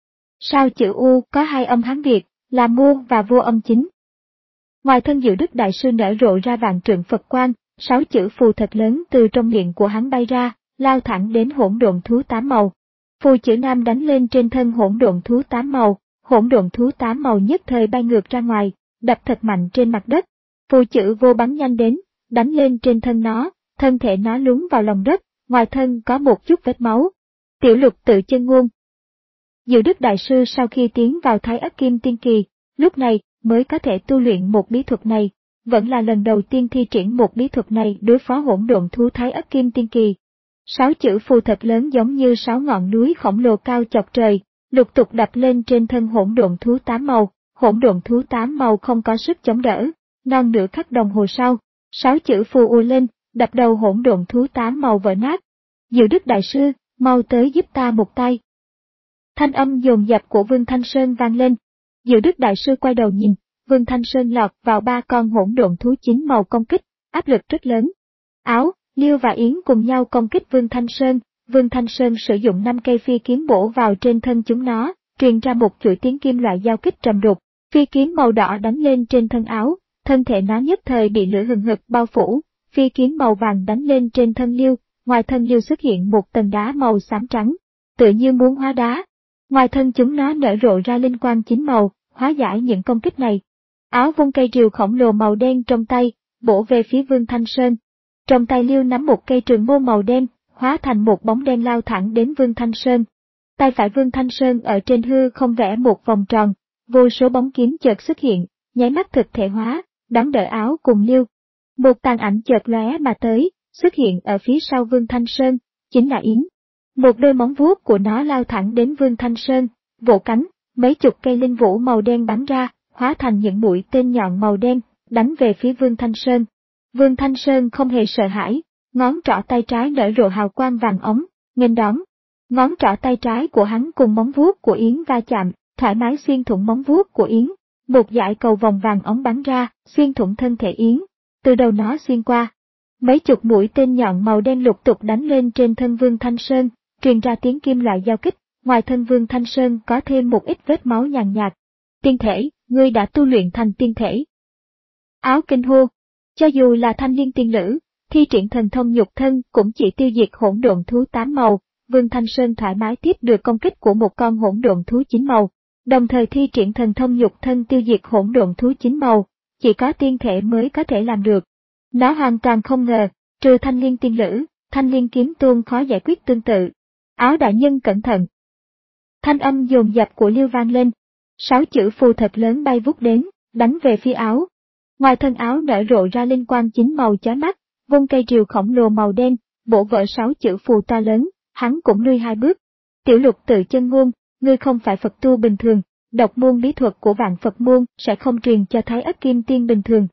A: Sau chữ U có hai âm Hán Việt, là mua và vô âm chính. Ngoài thân Diệu Đức Đại Sư nở rộ ra vạn trượng Phật quang, sáu chữ phù thật lớn từ trong miệng của hắn bay ra, lao thẳng đến hỗn độn thú tám màu. Phù chữ Nam đánh lên trên thân hỗn độn thú tám màu, hỗn độn thú tám màu nhất thời bay ngược ra ngoài, đập thật mạnh trên mặt đất. Phù chữ Vô bắn nhanh đến, đánh lên trên thân nó, thân thể nó lún vào lòng đất, ngoài thân có một chút vết máu. Tiểu Lục tự chân ngôn. Diệu Đức Đại Sư sau khi tiến vào Thái Ất Kim Tiên Kỳ, lúc này mới có thể tu luyện một bí thuật này, vẫn là lần đầu tiên thi triển một bí thuật này đối phó hỗn độn thú Thái Ất Kim Tiên Kỳ. Sáu chữ phù thật lớn giống như sáu ngọn núi khổng lồ cao chọc trời, lục tục đập lên trên thân hỗn độn thú tám màu. Hỗn độn thú tám màu không có sức chống đỡ, non nửa khắc đồng hồ sau, sáu chữ phù ùa lên, đập đầu hỗn độn thú tám màu vỡ nát. Diệu Đức Đại Sư, mau tới giúp ta một tay. Thanh âm dồn dập của Vương Thanh Sơn vang lên. Diệu Đức Đại Sư quay đầu nhìn, Vương Thanh Sơn lọt vào ba con hỗn độn thú chín màu công kích, áp lực rất lớn. Áo, Liêu và Yến cùng nhau công kích Vương Thanh Sơn, Vương Thanh Sơn sử dụng năm cây phi kiếm bổ vào trên thân chúng nó, truyền ra một chuỗi tiếng kim loại giao kích trầm đục. Phi kiếm màu đỏ đánh lên trên thân áo, thân thể nó nhất thời bị lửa hừng hực bao phủ. Phi kiếm màu vàng đánh lên trên thân Liêu, ngoài thân Liêu xuất hiện một tầng đá màu xám trắng, tựa như muốn hóa đá. Ngoài thân chúng nó nở rộ ra linh quang chín màu, hóa giải những công kích này. Áo vung cây rìu khổng lồ màu đen trong tay, bổ về phía Vương Thanh Sơn. Trong tay Liêu nắm một cây trường mâu màu đen, hóa thành một bóng đen lao thẳng đến Vương Thanh Sơn. Tay phải Vương Thanh Sơn ở trên hư không vẽ một vòng tròn, vô số bóng kiếm chợt xuất hiện, nháy mắt thực thể hóa, đón đỡ áo cùng Liêu. Một tàn ảnh chợt lóe mà tới, xuất hiện ở phía sau Vương Thanh Sơn, chính là Yến. Một đôi móng vuốt của nó lao thẳng đến Vương Thanh Sơn, vỗ cánh, mấy chục cây linh vũ màu đen bắn ra, hóa thành những mũi tên nhọn màu đen, đánh về phía Vương Thanh Sơn. Vương Thanh Sơn không hề sợ hãi, ngón trỏ tay trái nở rộ hào quang vàng ống, nghênh đón. Ngón trỏ tay trái của hắn cùng móng vuốt của Yến va chạm, thoải mái xuyên thủng móng vuốt của Yến. Một dải cầu vòng vàng ống bắn ra, xuyên thủng thân thể Yến, từ đầu nó xuyên qua. Mấy chục mũi tên nhọn màu đen lục tục đánh lên trên thân Vương Thanh Sơn, truyền ra tiếng kim loại giao kích, ngoài thân Vương Thanh Sơn có thêm một ít vết máu nhàn nhạt. Tiên thể, ngươi đã tu luyện thành tiên thể. Áo kinh hô, cho dù là thanh liên tiên nữ, thi triển thần thông nhục thân cũng chỉ tiêu diệt hỗn độn thú tám màu, Vương Thanh Sơn thoải mái tiếp được công kích của một con hỗn độn thú chín màu, đồng thời thi triển thần thông nhục thân tiêu diệt hỗn độn thú chín màu, chỉ có tiên thể mới có thể làm được. Nó hoàn toàn không ngờ, trừ thanh liên tiên nữ, thanh liên kiếm tôn khó giải quyết tương tự. Áo đại nhân cẩn thận. Thanh âm dồn dập của Liêu vang lên, sáu chữ phù thật lớn bay vút đến, đánh về phía áo. Ngoài thân áo nở rộ ra linh quang chín màu chói mắt, vung cây rìu khổng lồ màu đen, bổ vỡ sáu chữ phù to lớn, hắn cũng lui hai bước. Tiểu Lục Tự Chân Ngôn, ngươi không phải Phật tu bình thường, độc môn bí thuật của Vạn Phật môn sẽ không truyền cho Thái Ất Kim Tiên bình thường.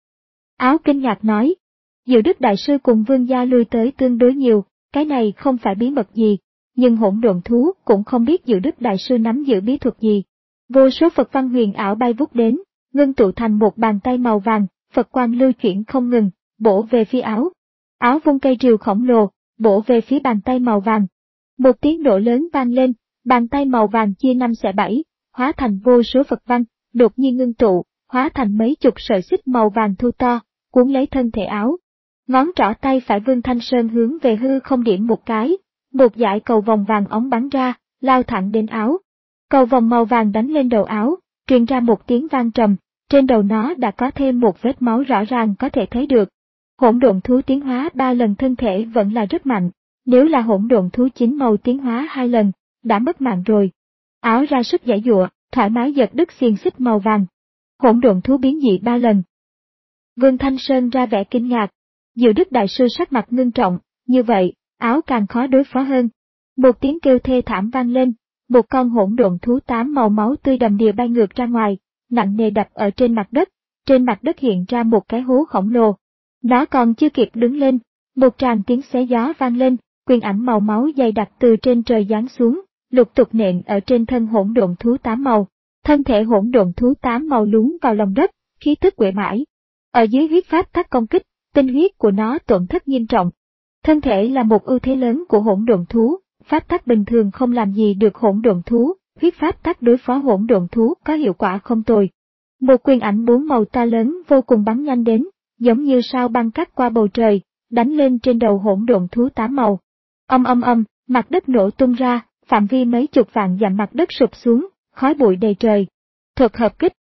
A: Áo kinh ngạc nói, Diệu Đức Đại Sư cùng Vương gia lui tới tương đối nhiều, cái này không phải bí mật gì, nhưng hỗn độn thú cũng không biết Diệu Đức Đại Sư nắm giữ bí thuật gì. Vô số Phật văn huyền ảo bay vút đến, ngưng tụ thành một bàn tay màu vàng, Phật quang lưu chuyển không ngừng, bổ về phía áo. Áo vung cây rìu khổng lồ, bổ về phía bàn tay màu vàng. Một tiếng nổ lớn vang lên, bàn tay màu vàng chia năm xẻ bảy, hóa thành vô số Phật văn, đột nhiên ngưng tụ, hóa thành mấy chục sợi xích màu vàng thu to, cuốn lấy thân thể áo. Ngón trỏ tay phải Vương Thanh Sơn hướng về hư không điểm một cái, một dải cầu vòng vàng ống bắn ra, lao thẳng đến áo. Cầu vòng màu vàng đánh lên đầu áo, truyền ra một tiếng vang trầm, trên đầu nó đã có thêm một vết máu rõ ràng có thể thấy được. Hỗn độn thú tiến hóa ba lần thân thể vẫn là rất mạnh, nếu là hỗn độn thú chín màu tiến hóa hai lần, đã mất mạng rồi. Áo ra sức giãy giụa, thoải mái giật đứt xiềng xích màu vàng. Hỗn độn thú biến dị ba lần. Vương Thanh Sơn ra vẻ kinh ngạc, Diệu Đức Đại Sư sắc mặt ngưng trọng, như vậy, áo càng khó đối phó hơn. Một tiếng kêu thê thảm vang lên, một con hỗn độn thú tám màu máu tươi đầm đìa bay ngược ra ngoài, nặng nề đập ở trên mặt đất, trên mặt đất hiện ra một cái hố khổng lồ. Nó còn chưa kịp đứng lên, một tràng tiếng xé gió vang lên, quyền ảnh màu máu dày đặc từ trên trời giáng xuống, lục tục nện ở trên thân hỗn độn thú tám màu. Thân thể hỗn độn thú tám màu lún vào lòng đất, khí tức quệ mãi. Ở dưới huyết pháp tắc công kích, tinh huyết của nó tổn thất nghiêm trọng. Thân thể là một ưu thế lớn của hỗn độn thú, pháp tắc bình thường không làm gì được hỗn độn thú, huyết pháp tắc đối phó hỗn độn thú có hiệu quả không tồi. Một quyền ảnh bốn màu to lớn vô cùng bắn nhanh đến, giống như sao băng cắt qua bầu trời, đánh lên trên đầu hỗn độn thú tám màu. Âm âm âm, mặt đất nổ tung ra, phạm vi mấy chục vạn dặm mặt đất sụp xuống, khói bụi đầy trời. Thuật hợp kích.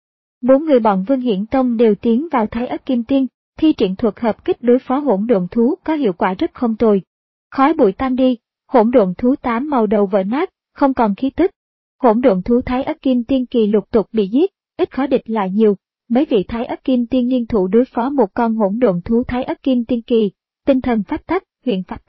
A: Bốn người bọn Vương Hiển Tông đều tiến vào Thái Ất Kim Tiên, thi triển thuật hợp kích đối phó hỗn độn thú có hiệu quả rất không tồi. Khói bụi tan đi, hỗn độn thú tám màu đầu vỡ nát, không còn khí tức. Hỗn độn thú Thái Ất Kim Tiên kỳ lục tục bị giết, ít khó địch lại nhiều. Mấy vị Thái Ất Kim Tiên liên thủ đối phó một con hỗn độn thú Thái Ất Kim Tiên kỳ, tinh thần pháp tắc, huyền pháp tắc,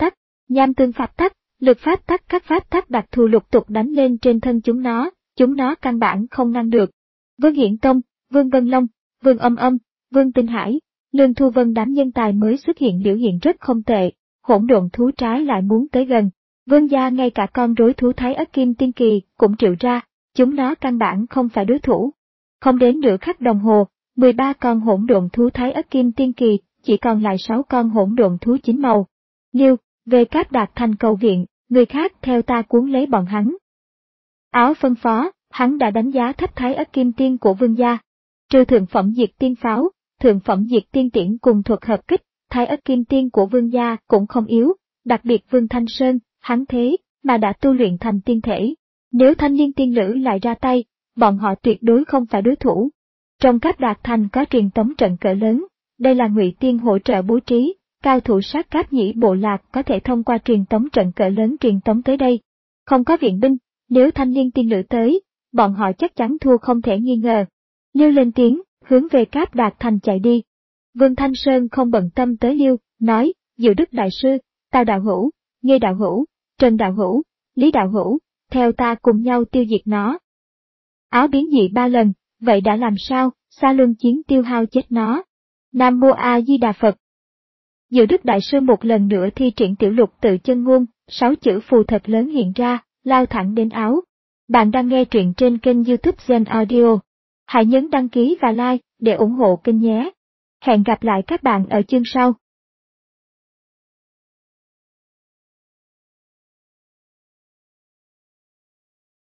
A: Nham tương pháp tắc, lực pháp tắc các pháp tắc đặc thù lục tục đánh lên trên thân chúng nó, chúng nó căn bản không ngăn được. Vương Hiển Tông, Vương Vân Long, Vương Âm Âm, Vương Tinh Hải, Lương Thu Vân đám nhân tài mới xuất hiện biểu hiện rất không tệ, hỗn độn thú trái lại muốn tới gần. Vương gia ngay cả con rối thú Thái Ất Kim Tiên Kỳ cũng triệu ra, chúng nó căn bản không phải đối thủ. Không đến nửa khắc đồng hồ, mười ba con hỗn độn thú Thái Ất Kim Tiên Kỳ, chỉ còn lại sáu con hỗn độn thú chín màu. Liêu, về Cáp Đạt Thành cầu viện, người khác theo ta cuốn lấy bọn hắn. Áo phân phó, hắn đã đánh giá thấp Thái Ất Kim Tiên của Vương gia. Trừ thượng phẩm diệt tiên pháo, thượng phẩm diệt tiên tiễn cùng thuật hợp kích, Thái Ất Kim Tiên của Vương gia cũng không yếu, đặc biệt Vương Thanh Sơn, hắn thế mà đã tu luyện thành tiên thể. Nếu Thanh Liên tiên lữ lại ra tay, bọn họ tuyệt đối không phải đối thủ. Trong Cáp Đạt Thành có truyền tống trận cỡ lớn, đây là Ngụy Tiên hỗ trợ bố trí, cao thủ sát Cáp Nhĩ bộ lạc có thể thông qua truyền tống trận cỡ lớn truyền tống tới đây. Không có viện binh, nếu Thanh Liên tiên lữ tới, bọn họ chắc chắn thua không thể nghi ngờ. Liêu lên tiếng, hướng về Cáp Đạt Thành chạy đi. Vương Thanh Sơn không bận tâm tới Liêu, nói, Diệu Đức Đại Sư, Tào Đạo Hữu, Nghê Đạo Hữu, Trần Đạo Hữu, Lý Đạo Hữu, theo ta cùng nhau tiêu diệt nó. Áo biến dị ba lần, vậy đã làm sao, xa luân chiến tiêu hao chết nó. Nam Mô A Di Đà Phật. Diệu Đức Đại Sư một lần nữa thi triển tiểu lục tự chân ngôn, sáu chữ phù thật lớn hiện ra, lao thẳng đến áo. Bạn đang nghe truyện trên kênh YouTube Zen Audio. Hãy nhấn đăng ký và like để ủng hộ kênh nhé. Hẹn gặp lại các bạn ở chương sau.